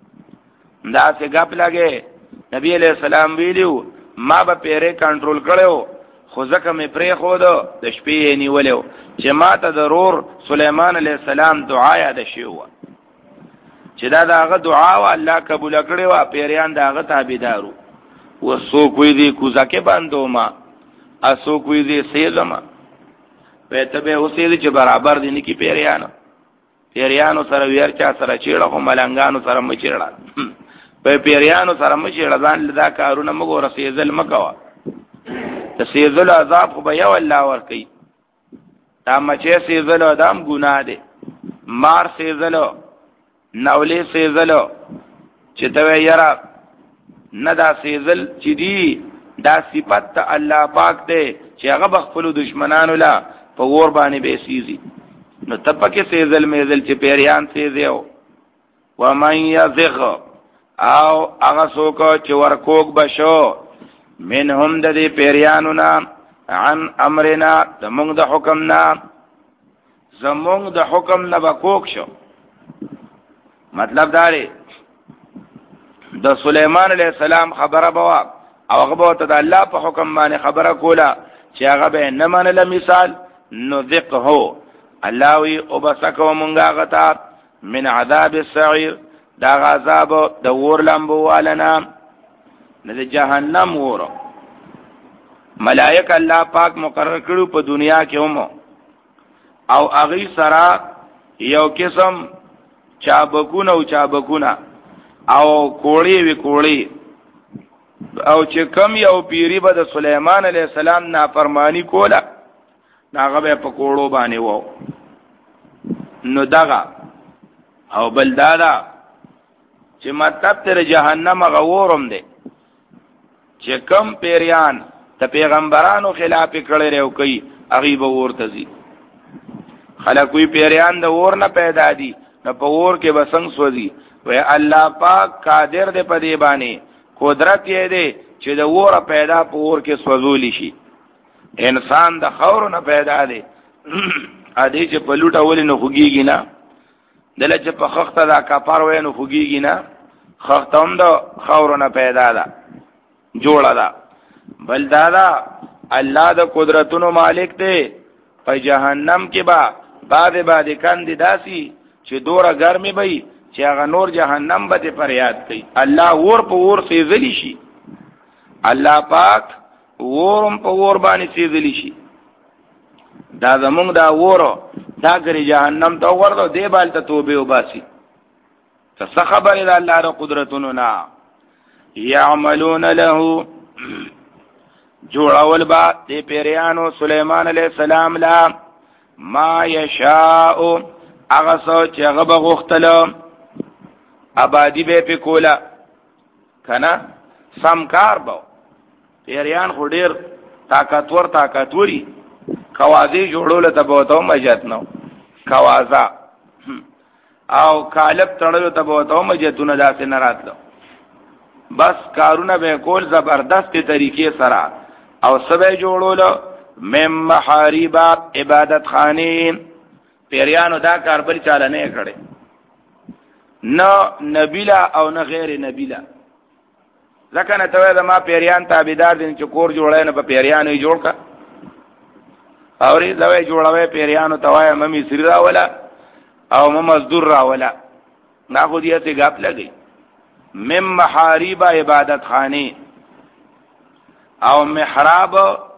دا څه غپ لګي. نبی علیہ السلام ویلو ما به پیره کنټرول کړو خو ځکه مې پرې خو د شپې نیولیو چې ما ته ضرور سليمان علیہ السلام دعا یاد شوه چې دا داغه دعا وا الله قبول کړي وا پیریان داغه تابعدارو. وسو کوی دی کو ځکه باندې ما اسو کوی دی سیدما په ته به اوسې چې برابر دي نه کی پیریانو پیریانو سره ویر چا سره چیړه خو ملنګانو سره مچیړه په پیریانو سره مچیړه ځان لدا کارونه مګو رسېزل مکوا د سیزل عذاب خو به یو الله ور کوي. دا مچې سیزل ادم ګناه دي مار سیزل نولې سیزل چې ته یرا نه دا سیزل چې دی دا صفت الله پاک دی چې هغه بخپلو دشمنانو لا په ور باندې به سیزي نو تپکه سیزل میزل چې پیریان سیزیو. ومن یزغ او هغه څوک چې ورکوک بشو منهم د دې پیریانو نا عن امرنا زمونږ د حکم نا زمونږ د حکم نه بکوک شو. مطلب دا دی د سليمان عليه السلام خبره بوا او هغه ته د الله په حکم باندې خبره کوله چې هغه به نه منله مثال نو ذقه الله وی او بسکو مونږه غتا من عذاب السعير دا عذاب د ور لمبو والنا نه د جهنم ور. ملائک الله پاک مقرر کړو په دنیا کې هم او اغي سرا یو قسم چابکونه او چابکونه او کوړی وی کوړی او چې کم یو پیری به د سليمان عليه السلام نافرمانی کوله ناغه به په کوړو باندې وو. نو دغه او بل دادا چې مطلب تر جهنم غورم دی چې کم پیریان ته پیغمبرانو خلاف کړي راو کوي هغه به ورته زی خلک وی پیریان د ور نه پیدا دي نه په ور کې بسنګ سوځي وی الله پاک قادر دی په دې باندې قدرت یې دی چې د ور پیدا په ور کې سوځول شي. انسان د خور نه پیدا دی ا دې چې په لوټه ولې نه خوګيږي نه دله چې په خخته دا کفار وې نه خوګيږي نه خخته هم د خور نه پیدا ده جوړه ده. بل دادا الله د قدرتونو مالک دی. په جهنم کې با بعد بعد کاندي داسي چې دوره ګرمي وي چې چې هغه نور جهنم به پر یاد کوي. الله ور په ور سيزلی شي، الله پاک ورم په ور باندې سيزلی شي. دا زمونږ دا ورو دا ګری جهنم ته ورته دی بالته توبه وباسي. څه خبره ده الله ر قدرتونو نا يعملون له جوړول با د پیریانو سليمان عليه السلام لا ما یشاء هغه سوچ هغه بغختلو آبادی به په کولا کنه سمکار بو پیریان خو ډیر طاقتور طاقتوري کوازی جوړول ته بوته مجت نو کوازا او کالب تړلو ته بوته مجتونه داسې نه راتلو. بس کارونه به کول زبردست طریقې سره او سبه جوړولو مم محاریبا عبادت خانین. پیریانو دا کار بل چاله نه کړي، نه نبیلا او نه غیر نبیلا. ځکه نه ته دا ما پیریان تابعدار دي چې کور جوړای نه په پیریانو جوړ کا اوري زوی جوړوي پیریانو توای ممی سری را ولا او مم مزدور را ولا نا خو دې ته غاپ لګي. مم محاریب عبادت خانی او محراب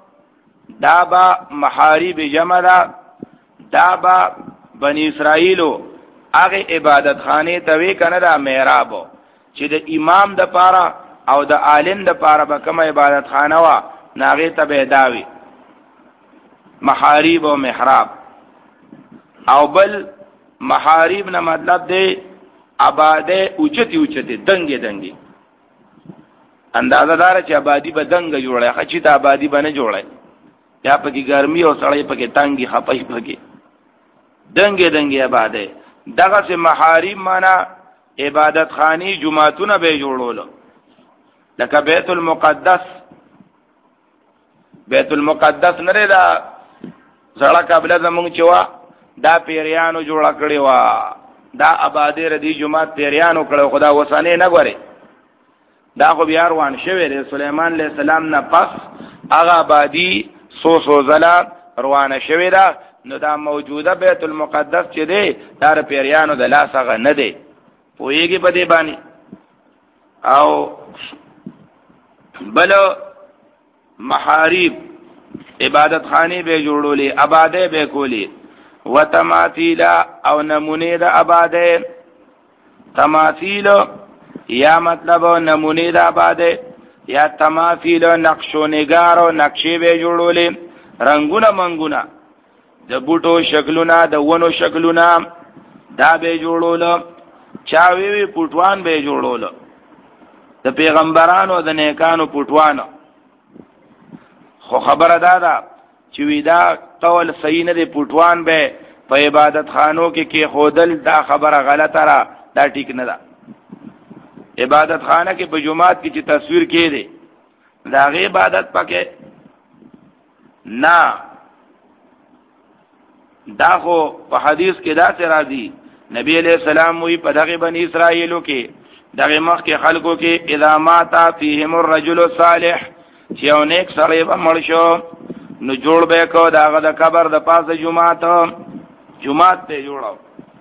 دابا محاریب جمع دا دابا بنی اسرائیلو هغه عبادت خانه توی کنه دا محراب چې د امام د پاره او د عالم د پاره به کوم عبادت خانه وا ناغه ته داوی محاریب او محراب. او بل محاریب نه مطلب دی آباده اوچتی اوچتی دنګي دنګي اندازه دار چې آبادی به دنګ جوړه خچې ته آبادی باندې جوړه یا پکې ګرمي او سړی پکې تانګي خپای پکې دنګي دنګي آباده. دغه سه محارم معنا عبادت خانی جمعهتون به جوړول لکه بیت المقدس. بیت المقدس نه دا زړه قبله زمونږ چوا دا پیریانو جوړ کړی وا دا آبادی ردی جمعات پیریانو کړو خدا وسانه نه غوري. دا خو بیا روان شوی دی سليمان عليه السلام نه پس هغه آبادی سو سو زلا روانه شوی دا. نو دا موجوده بیت المقدس چې دی دا پیریانو د لاس هغه نه دی پوېږي په دې باندې. او بل محارب عبادت خانی به جوړولې آباده به کولی وتماثيل او نمونه د آباده. تماثيل یا مطلب نمونه د آباده یا تماثيل نقش و نگار او نقشې به جوړولې رنگونه منګونه د بوټو شکلونه د ونو شکلونه دا به جوړول. چاوي وی پټوان به جوړول د پیغمبرانو د نیکانو پټوان. خو خبره دادا چې ودا قول صحیح نه دی پټوان به په عبادت خانو کې کې خودل دا خبره غلطه را دا ټیک نه ده. عبادت خانه کې په جمعات کې چې تصویر کې دی دا غي عبادت پکې نه. دا خو په حدیث کې دا څه راځي نبی علیہ السلام وی په دغه بنی اسرائیلو کې دغه مخ کې خلکو کې اذا مات فیهم الرجل الصالح چې یو نیک سړی به مړ شو نو جوړ به کو داغه د قبر د پاسه جمعات جمعات ته جوړاو.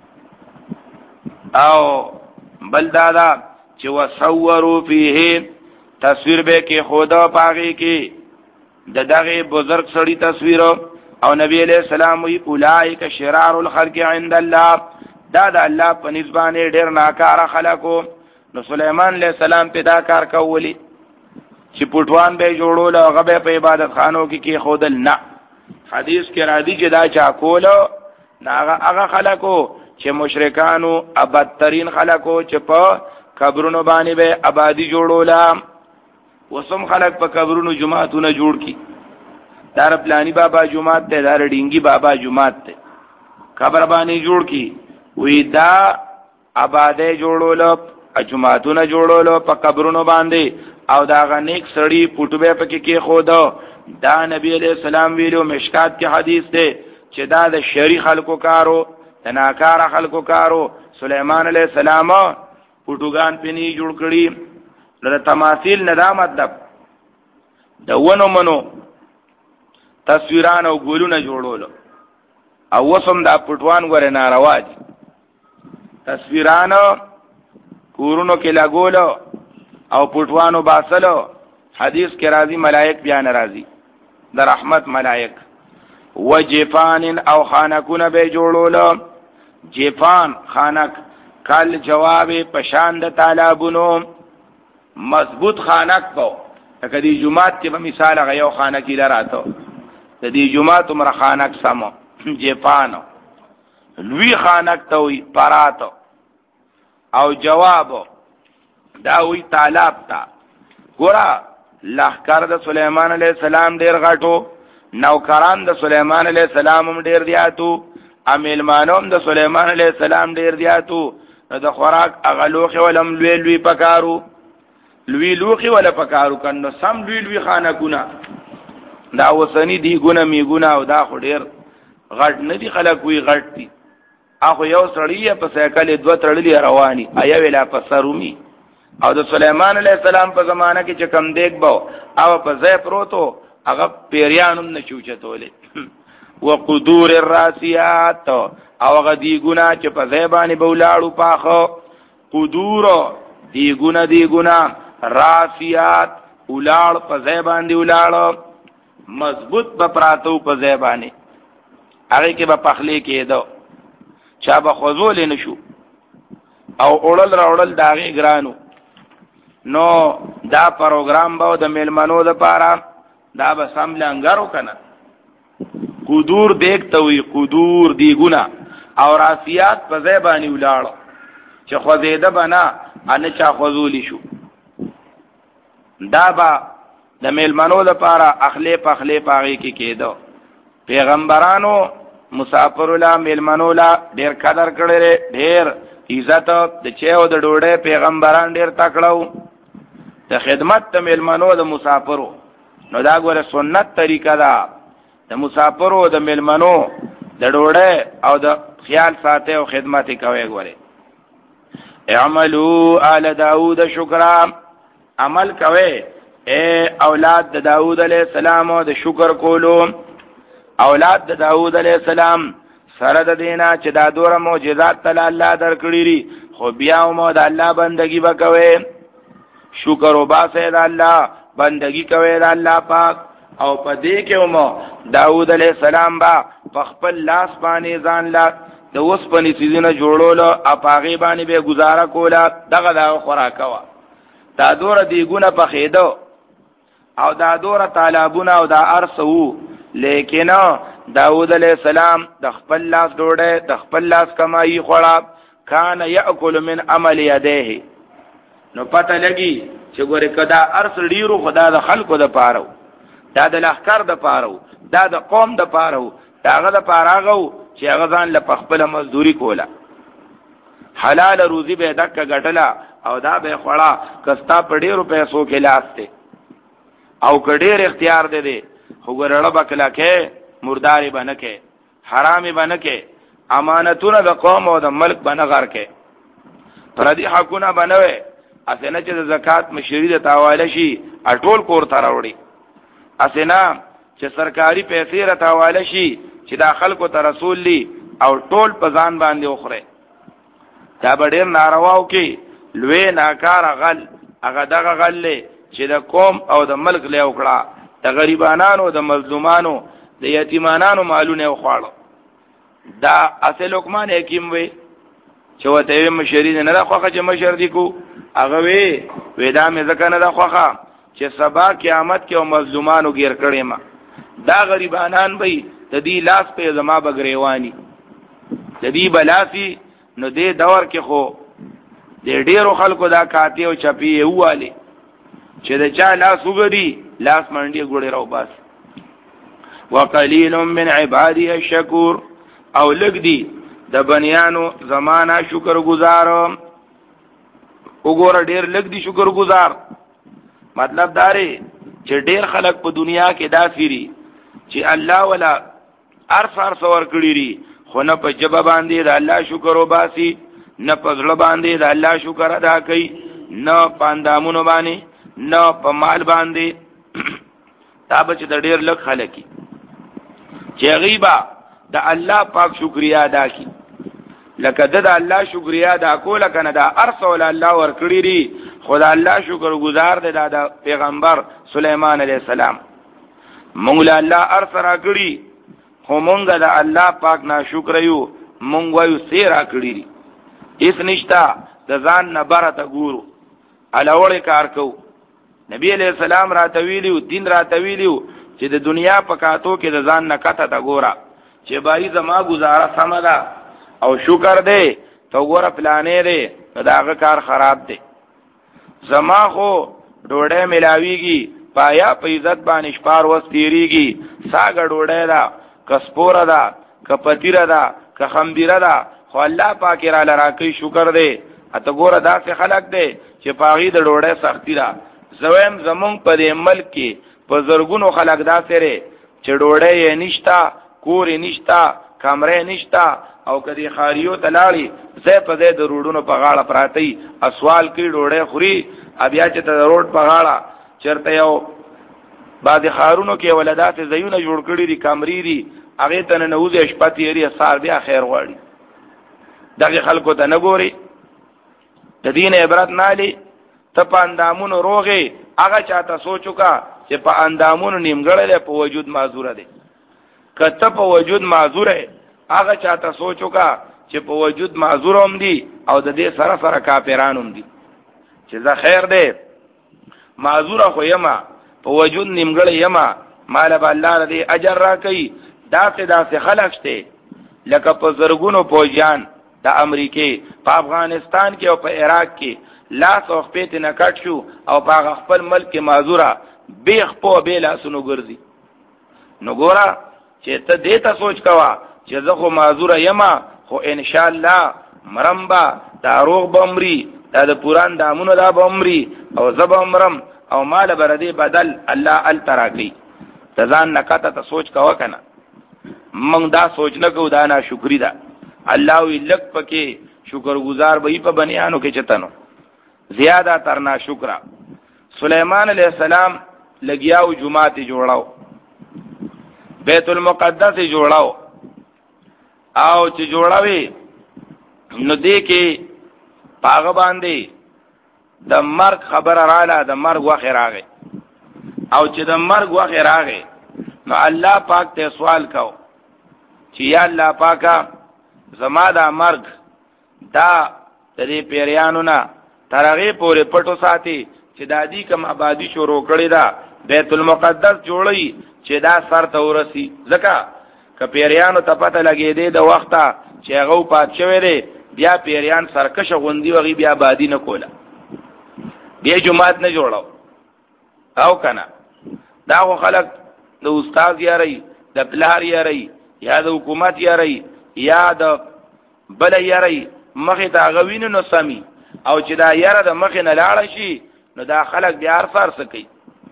او بل دادا چې وصوروا فيه تصویر به کې خدا پاغي کې د دغه بزرگ سړی تصویر. او نبی علیہ السلام وی اولائک شرار الخلق عند الله دا د الله په نسبانه ډیر ناکاره خلقو. نو سليمان علیہ السلام په دا کار کولی چې پټوان به جوړول او هغه په عبادت خانو کې کې خودل نه. حدیث کې را دي چې دا چا کولو هغه هغه خلقو چې مشرکانو ابدترین خلقو چې په قبرونو باندې به آبادی جوړولا. وسم خلق په قبرونو جمعهتونه جوړ کی دار پلانی بابا جمعات ته دار ډینګي بابا جمعات ته قبر باندې جوړ کی وی دا آباده جوړول جمعهتونه جوړول په قبرونو باندې او دا غنیک سړی پټوبه پکې کې خود. دا نبی علیہ السلام ویلو مشکات کې حدیث ده چې دا د شری خلکو کارو د ناکاره خلکو کارو. سليمان علیہ السلام پټوغان پنی جوړ کړی لره تماثيل نه دا مطلب د ونو منو تصویران او ګولونه جوړول. او وسم دا پټوان غره ناروا دي تصویران کورونو کې لګولو او پټوانو باسلو حدیث کې راځي ملائک بیا ناراضي د رحمت ملائک وجفان او خانکونه به جوړولو جفان خانک کل جواب پشان د طالبونو مضبوط خانک کو لکه دی جمعات کې په مثال غيو خانکی لراته د دې جمعات عمر خانک سمو جفان لوی خانک ته وي پراتو او جواب دا وی طالب تا ګورا لخر د سليمان عليه السلام ډیر غټو نوکران د سليمان عليه السلام هم ډیر دیاتو امیل مانوم د سليمان عليه السلام ډیر دیاتو د خوراک اغلوخ ولم لوی لوی پکارو لوی لوخي ولا پکارو کنه سم لوی لوی خانکونه دا وسنی دی ګونه می ګونه او دا خو ډیر غټ نه دی خلک وی غټ دي اخو یو سړی په سایکل دوه تړلې رواني ایا ویلا په سرومي او د سليمان عليه السلام په زمانہ کې چې کم دیک بو او په ځای پروتو هغه پیریانم نه چوچتولې وقدور الراسيات او غدي ګنا چې په ځای باندې بولاړو پاخو قدور دی ګنا دی ګنا راسيات ولاړ په ځای باندې ولاړ مضبوط په پراتو په ځای باندې هغه کې به پخلي کېدو چا به خذول نشو او اورل راوړل داغه ګرانو نو دا پروګرام به د میلمنو د پاره دا به سم لنګرو کنه قدور دیکته وی قدور دی ګنا او راسيات په ځای باندې ولاړ چې خوځیده بنا ان چا خذول شو دا با د میلمنو د پاره اخلي پخلي پاغي کې کېدو پیغمبرانو مسافر لا میلمنو لا ډیر قدر کړي ډیر عزت د چيو د ډوډۍ پیغمبران ډیر تکړو د خدمت د میلمنو د مسافرو نو دا ګوره سنت طریقه ده د مسافرو د میلمنو د ډوډۍ او د خیال ساته او خدمت کوي ګوره اعملوا آل داوود شکرا عمل کوي اے اولاد د داوود علیہ السلام د شکر کولو اولاد د داوود علیہ السلام سره د دینا چې دا دوره معجزات تعالی الله درکړي لري خو بیا مو د الله بندگی وکوي شکر وباسه د الله بندگی کوي د الله پاک او په دې کې مو داوود علیہ السلام با په خپل لاس باندې ځان لا د اوس په نتیجه جوړولو اپاغي باندې به گزاره کوله دغه دا خوراکوا دا دوره دیګونه په خېدو او دا دوره طالبونه او دا ارسو لیکن داود علیہ السلام د خپل لاس ډوډۍ د خپل لاس کمایي خوړه کان یاکل من عمل یدیه نو پته لګي چې ګوره کدا ارس ډیرو خدا د خلکو د پاره دا د لخر د پاره دا د قوم د پاره داغه د پاراغو چې هغه ځان له خپل مزدوري کوله حلال روزي به دک غټلا او دا به خوړه کستا په ډیرو پیسو کې لاسته او کډیر اختیار دے دے خو ګرړه بکلا کې مرداري بنکه حرامي بنکه امانتونه د قوم او د ملک بنغار کې پردي حقونه بنوي اسنه چې د زکات مشری د تاواله شي اټول کور ته راوړي اسنه چې سرکاري پیسې را تاواله شي چې د خلکو ته رسول لی او ټول په ځان باندې وخره دا ډېر نارواو کې لوی ناکار غل هغه دغه غل چې د قوم او د ملک له وکړه د غریبانو د مظلومانو د یتیمانو مالونه وخواړو دا اصل لقمان حکیم وي چې وته مشری نه نه خوخه چې مشر دی کو هغه وی ودا مې ځکه نه ده خوخه چې سبا قیامت کې او مظلومانو غیر کړي ما دا غریبانان وي د دې لاس په زما بغریوانی د دې بلاسی نو دې دور کې خو د ډیرو خلکو دا کاتی او چپی واله چې دا چا لاس وګړي لاس منډي ګوړې راو باس وقلیل من عبادی الشکور او لګ دی د بنیانو زمانہ شکر گزار وګوره ډیر لګ دی شکر گزار مطلب داري چې ډیر خلک په دنیا کې داسيري چې الله ولا ارس ارس ور کړی ری خو نه په جبه باندې د الله شکر وباسي نه په ځړ باندې د الله شکر ادا کوي نه پاندامونو باندې نه په مال باندې تابه چې د ډیر لږ خلک چې غیبا د الله پاک شکریا ادا کی لکه د الله شکریا دا کوله کنه دا ارسل الله ور کړی دی خدای الله شکر گزار دی دا د پیغمبر سليمان عليه السلام مونږ له الله ارسل کړی خو مونږ د الله پاک ناشکر یو مونږ وایو سیرا کړی دی اس نشتا د ځان نه برته ګورو علاوه کار کو نبی علیہ السلام را تویلیو دین را تویلیو چې د دنیا په کاتو کې د ځان نه کته تا ګورا چې بای زما گزاره سم ده او شکر دی تو ګوره پلانې دی داغه کار خراب دی زما خو ډوډۍ ملاویږي پایا په عزت باندې شپار وستیریږي ساګه ډوډۍ دا کسپوره دا کپتیره دا کخمبیره دا خو الله پاک را لراکی شکر دی اته ګوره داسې خلق دی چې پاغي د ډوډۍ سختی دا زویم زمون په دې ملک کې په زرګونو خلق داسې لري چې ډوډۍ یې نشتا کور یې نشتا کمرې نشتا او کدی خاریو تلاړي زه په دې د روډونو په غاړه پراتی اسوال کې ډوډۍ خوري بیا چې ته روډ په غاړه چرته یو بعد خارونو کې ولادت زيونه جوړ کړی دي کمرې دي هغه ته نه وځي شپتی لري سار بیا خیر غواړي دغه خلکو ته نه ګوري د دین عبرت نه لې ته په اندامونو روغه هغه چاته سوچو کا چې په اندامونو نیمګړل په وجود معذور دي کته په وجود معذور هغه چاته سوچو کا چې په وجود معذور هم دي او د دې سره سره کافران هم دي چې زه خیر دی معذور خو یما په وجود نیمګړل یما مال به الله دې اجر را کوي داسې داسې خلق شته لکه په زرګونو پوجان د امریکای په افغانستان کې او په عراق کې لاس او خپېت نه کټ شو او په خپل ملک کې معذوره بیخ په بیلا سونو ګرځي نو ګورا چې ته دې ته سوچ کوا چې زه خو معذوره یما خو ان شاء الله مرمبا دا روغ بمري دا د پوران دامونو دا بمري او زب عمرم او مال بردی بدل الله ال تراکی ځان نکاته ته سوچ کوا کنه موږ دا سوچ نه کو دا نه شکرې ده الله وی لک پکې شکر گزار به په بنیانو کې چتنو زیاده تر نا شکر سليمان عليه السلام لګیاو جمعه جوړاو بیت المقدس جوړاو او چې جوړاوي نو دې کې پاغه باندې د مرګ خبر رااله د مرګ وخت راغی او چې د مرګ وخت راغی نو الله پاک ته سوال کاو چې یا الله پاکا زما دا مرګ دا د دې پیریانو نه ترغه پورې پټو ساتي چې دادی کوم آبادی شروع کړی دا بیت المقدس جوړی چې دا سر ته ورسی ځکه ک پیریانو ته پته لګې دی د وخته چې هغه پات شوی دی بیا پیریان سرکش غوندي وغي بیا آبادی نه کوله بیا جمعات نه جوړاو او کنه دا خو خلک د استاد یاري د پلار یاري یا د حکومت یاري یا د بل یاري مخه تا غوینه نو سمي او چې دا یاره د مخه نه لاړ شي نو دا خلک بیا ارفار سکی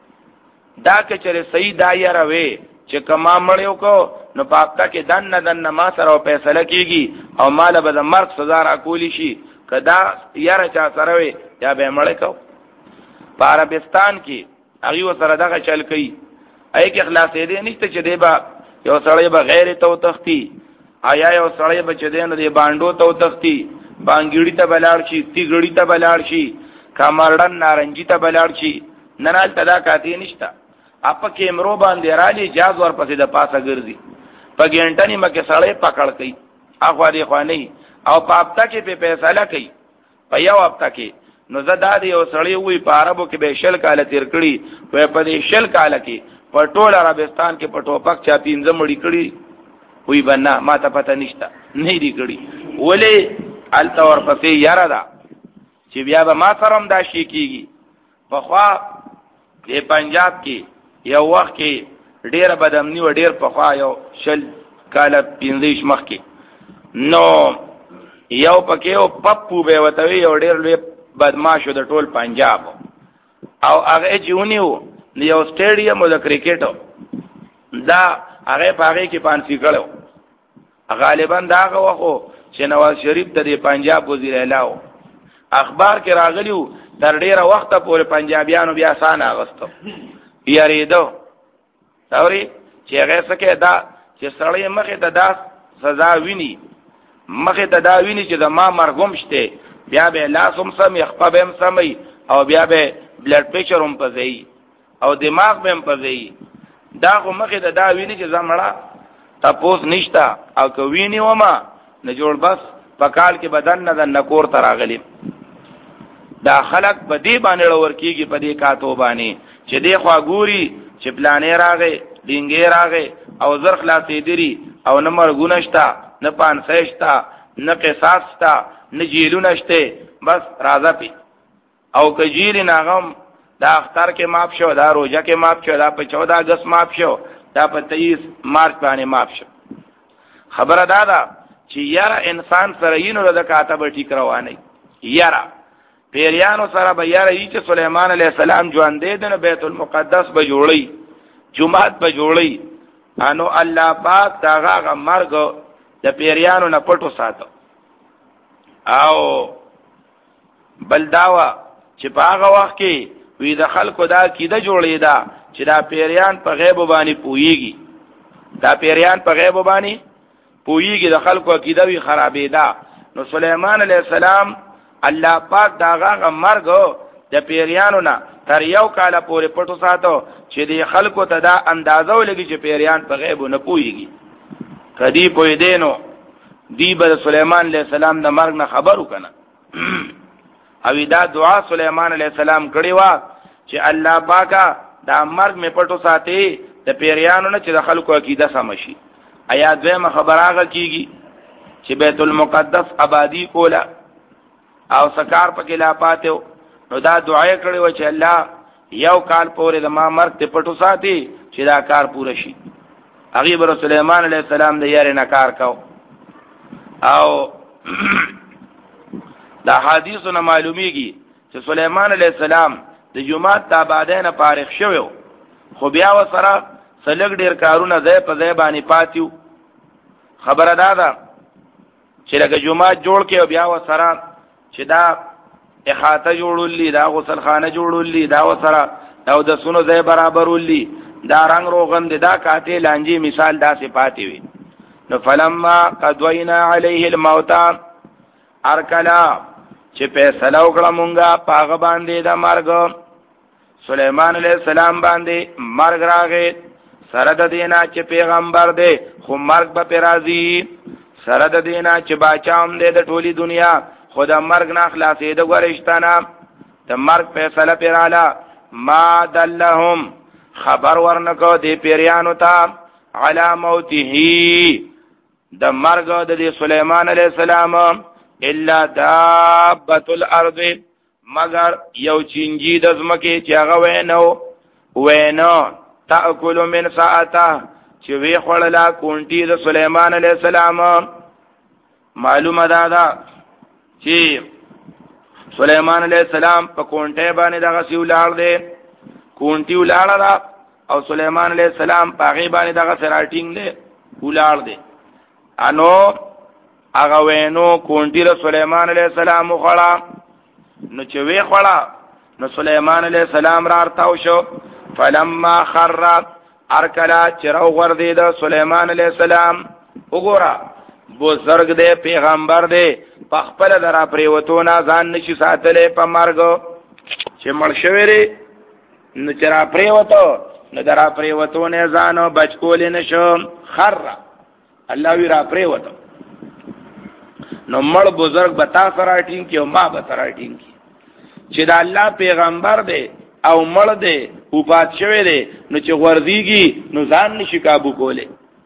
دا کچره صحیح دا یاره وي چې کما مړیو کو نو پاکتا کې دن نه دن ما سره فیصله کیږي او مال به د مرګ سزا را کولی شي کدا یاره چا سره وي یا به مړ کو په عربستان کې هغه سره دغه چل کوي اې کې خلاصې دي نشته چې دی با یو سړی به غیر تو تختی آیا یو سړی به چې دی نو دی باندو تو تختی بانګړی ته بلاړ شي تیګړی ته بلاړ شي کامردن نارنجی ته بلاړ شي ننال تدا کاتی نشتا اپ کیمرو باندې رالی جاز ور پسې د پاسه ګرځي په ګنټنی مکه سړی پکړ کړي اخوا دی خو نه او په اپتا کې په فیصله کوي په یو اپتا کې نو زدا دی او سړی وی په عربو کې به شل کاله تیر کړي په دې شل کاله کې په ټول عربستان کې په ټوپک چا پینځه مړی کړي وی بنا ما ته پته نشتا نه دی کړي ولې الته ور پسې یاره دا چې بیا به ما سره هم دا شي کیږي په خوا د پنجاب کې یو وخت کې ډیر بدامنی و ډیر په خوا یو شل کاله پینځه مخ کې نو یو پکې او پپو به وتوي یو ډیر لوی بدمعشو د ټول پنجاب او هغه جونیو یو سټیډیم د کرکټ دا هغه پاره کې پانسی کړو غالبا دا هغه وخت چې نواز شریف د پنجاب وزیر اعلی و اخبار کې راغلیو تر ډیره وخت پورې پنجابیانو بیا سان اغستو یریدو اوري چې هغه څه کې دا چې سړی مخه ته دا سزا ویني مخه تداوینی چې د ما مرغوم شته بیا به لاسم سم یخپبم سمي او بیا به بلډ پریشر هم پځي او دماغ به هم پځي دا خو مخه تداوینی چې زمړه تپوس نشتا او کوینی وما نه جوړ بس پکال کې بدن نه د نکور تراغلی دا خلق په دې باندې ور کیږي په دې کاتو باندې چې دی خوا ګوري چې پلانې راغې ډینګې راغې او زر خلاصې دي او نه مرګونشتا نه پانسېشتا نه قصاصتا نه جیلونشته بس راځه پی او کجیل ناغم دا اختر کې ماپ شو دا روزه کې ماپ شو دا په چودہ اگست ماپ شو دا په تیئیس مارچ باندې ماپ شو خبره دا ده چې یاره انسان سره یینو د کاتب ټیک رواني یاره پیریانو سره به یاره ای چې سليمان عليه السلام ژوند دې د بیت المقدس به جوړي جمعات به جوړي انو الله پاک داغه مرګ د پیریانو نه پټو ساتو او بل داوا چې په هغه وخت کې وی د خلکو دا کیده جوړې ده چې دا پیریان په غیب باندې پويږي دا پیریان په غیب باندې پويږي د خلکو عقیده وی خرابې ده نو سليمان عليه السلام الله پاک داغه مرګ د پیریانو نه تر یو کال پورې پټو ساتو چې د خلکو ته دا اندازو لګي چې پیریان په غیب نه پويږي کدی پوي دینو دی بر سليمان عليه السلام د مرګ نه خبرو کنه او دا دعا سليمان عليه السلام کړی و چې الله پاکا دا مرګ می پټو ساتي د پیریانو نه چې د خلکو عقیده سم شي ایا دویمه خبر هغه کیږي چې بیت المقدس آبادی کولا او سکار پکې لا پاتو نو دا دعا کړی و چې الله یو کال پورې د ما مرګ ته پټو ساتي چې دا کار پوره شي هغه بر سليمان عليه السلام د یاره نه کار کاو او دا حدیثونه معلومیږي چې سليمان عليه السلام د جمعات تابعدین فارغ شوو خو بیا وسره سلګ ډیر کارونه ځای په ځای باندې پاتیو خبره دا ده چې لکه جمعات جوړ کې بیا وسره چې دا احاطه جوړولې دا غسل خانه جوړولې دا وسره او د سونو ځای برابرولې دا رنگ روغن دا کاته لانجی مثال دا صفات وي نو فلما قضینا علیه الموت ارکلا چې فیصله وکړه مونږه پاغه باندې دا مرګ سليمان علیہ السلام باندې مرګ راغی سره د دینا چې پیغمبر دی خو مرګ به پیرازي سره د دینا چې باچام دی د ټولي دنیا خدا مرګ نه خلاصې د ګورشتانه د مرګ فیصله پیراله ما دلهم خبر ورنکو دی پیریانو ته علی موته د مرګ د سليمان علیہ السلام الا دابۃ الارض مگر یو چنجی د زمکه چې هغه وینو وینو تاکل من ساعته چې وی خړلا کونټي د سليمان عليه السلام معلومه ده دا چې سليمان عليه السلام په کونټه باندې دغه سی ولار دی کونټي ولار دا او سليمان عليه السلام په غي باندې دغه سراټینګ دی ولار دی انو هغه وینو کونټي د سليمان عليه السلام خړا نو چې وی خړا نو سليمان عليه السلام را ارتاو شو فلما خر ارکلا چرو غردی د سليمان عليه السلام وګورا بزرگ دی پیغمبر دی پخپل درا پریوتونه ځان نشي ساتلې په مرګ چې مړ شوی دی نو چر پریوتو نو درا پریوتونه ځانو بچکول نشو خر الله وی را پریوتو نو مړ بزرگ بتا سراټین کې او ما به سراټین کې چې دا الله پیغمبر دی او مړ دی او پات شوی دی نو چې غردیږي نو ځان نشي काबू کوله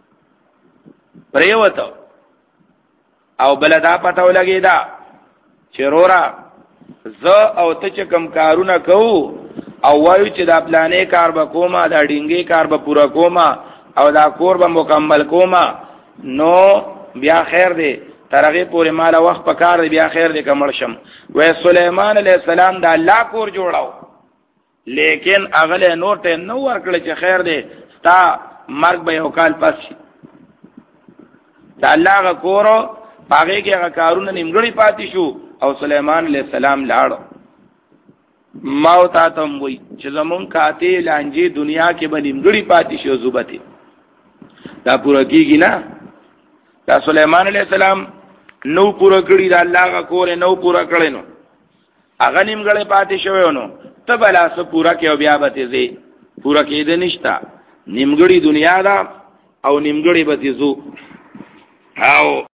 پریوتو او بلدا پتاو لګی دا چرورا ز او ته چې کم کارونه کوو او وایو چې دا پلانې کار به کومه دا ډینګي کار به پورا کومه او دا کور به مکمل کومه نو بیا خیر دی ترغه پورې مال وخت په کار دی بیا خیر دی کمل شم و سليمان عليه السلام دا الله کور جوړاو لیکن اغله نور ته نو ورکړل چې خیر دی ستا مرګ به یو کال پس شي دا الله غ کورو پاګه کې هغه کارونه نیمګړی پاتې شو او سليمان عليه السلام لاړ ماو تا تم وای چې زمون کاته لانجی دنیا کې به نیمګړی پاتې شو زوبته دا پوره کیږي نه دا سليمان عليه السلام نو پورا کړی د الله غ کور نو پورا کړی نو هغه نیمګړی پاتې شوی نو ته بلا څه پورا کې او بیا به تیزی پورا کې دې نشتا نیمګړی دنیا دا او نیمګړی به تیزو او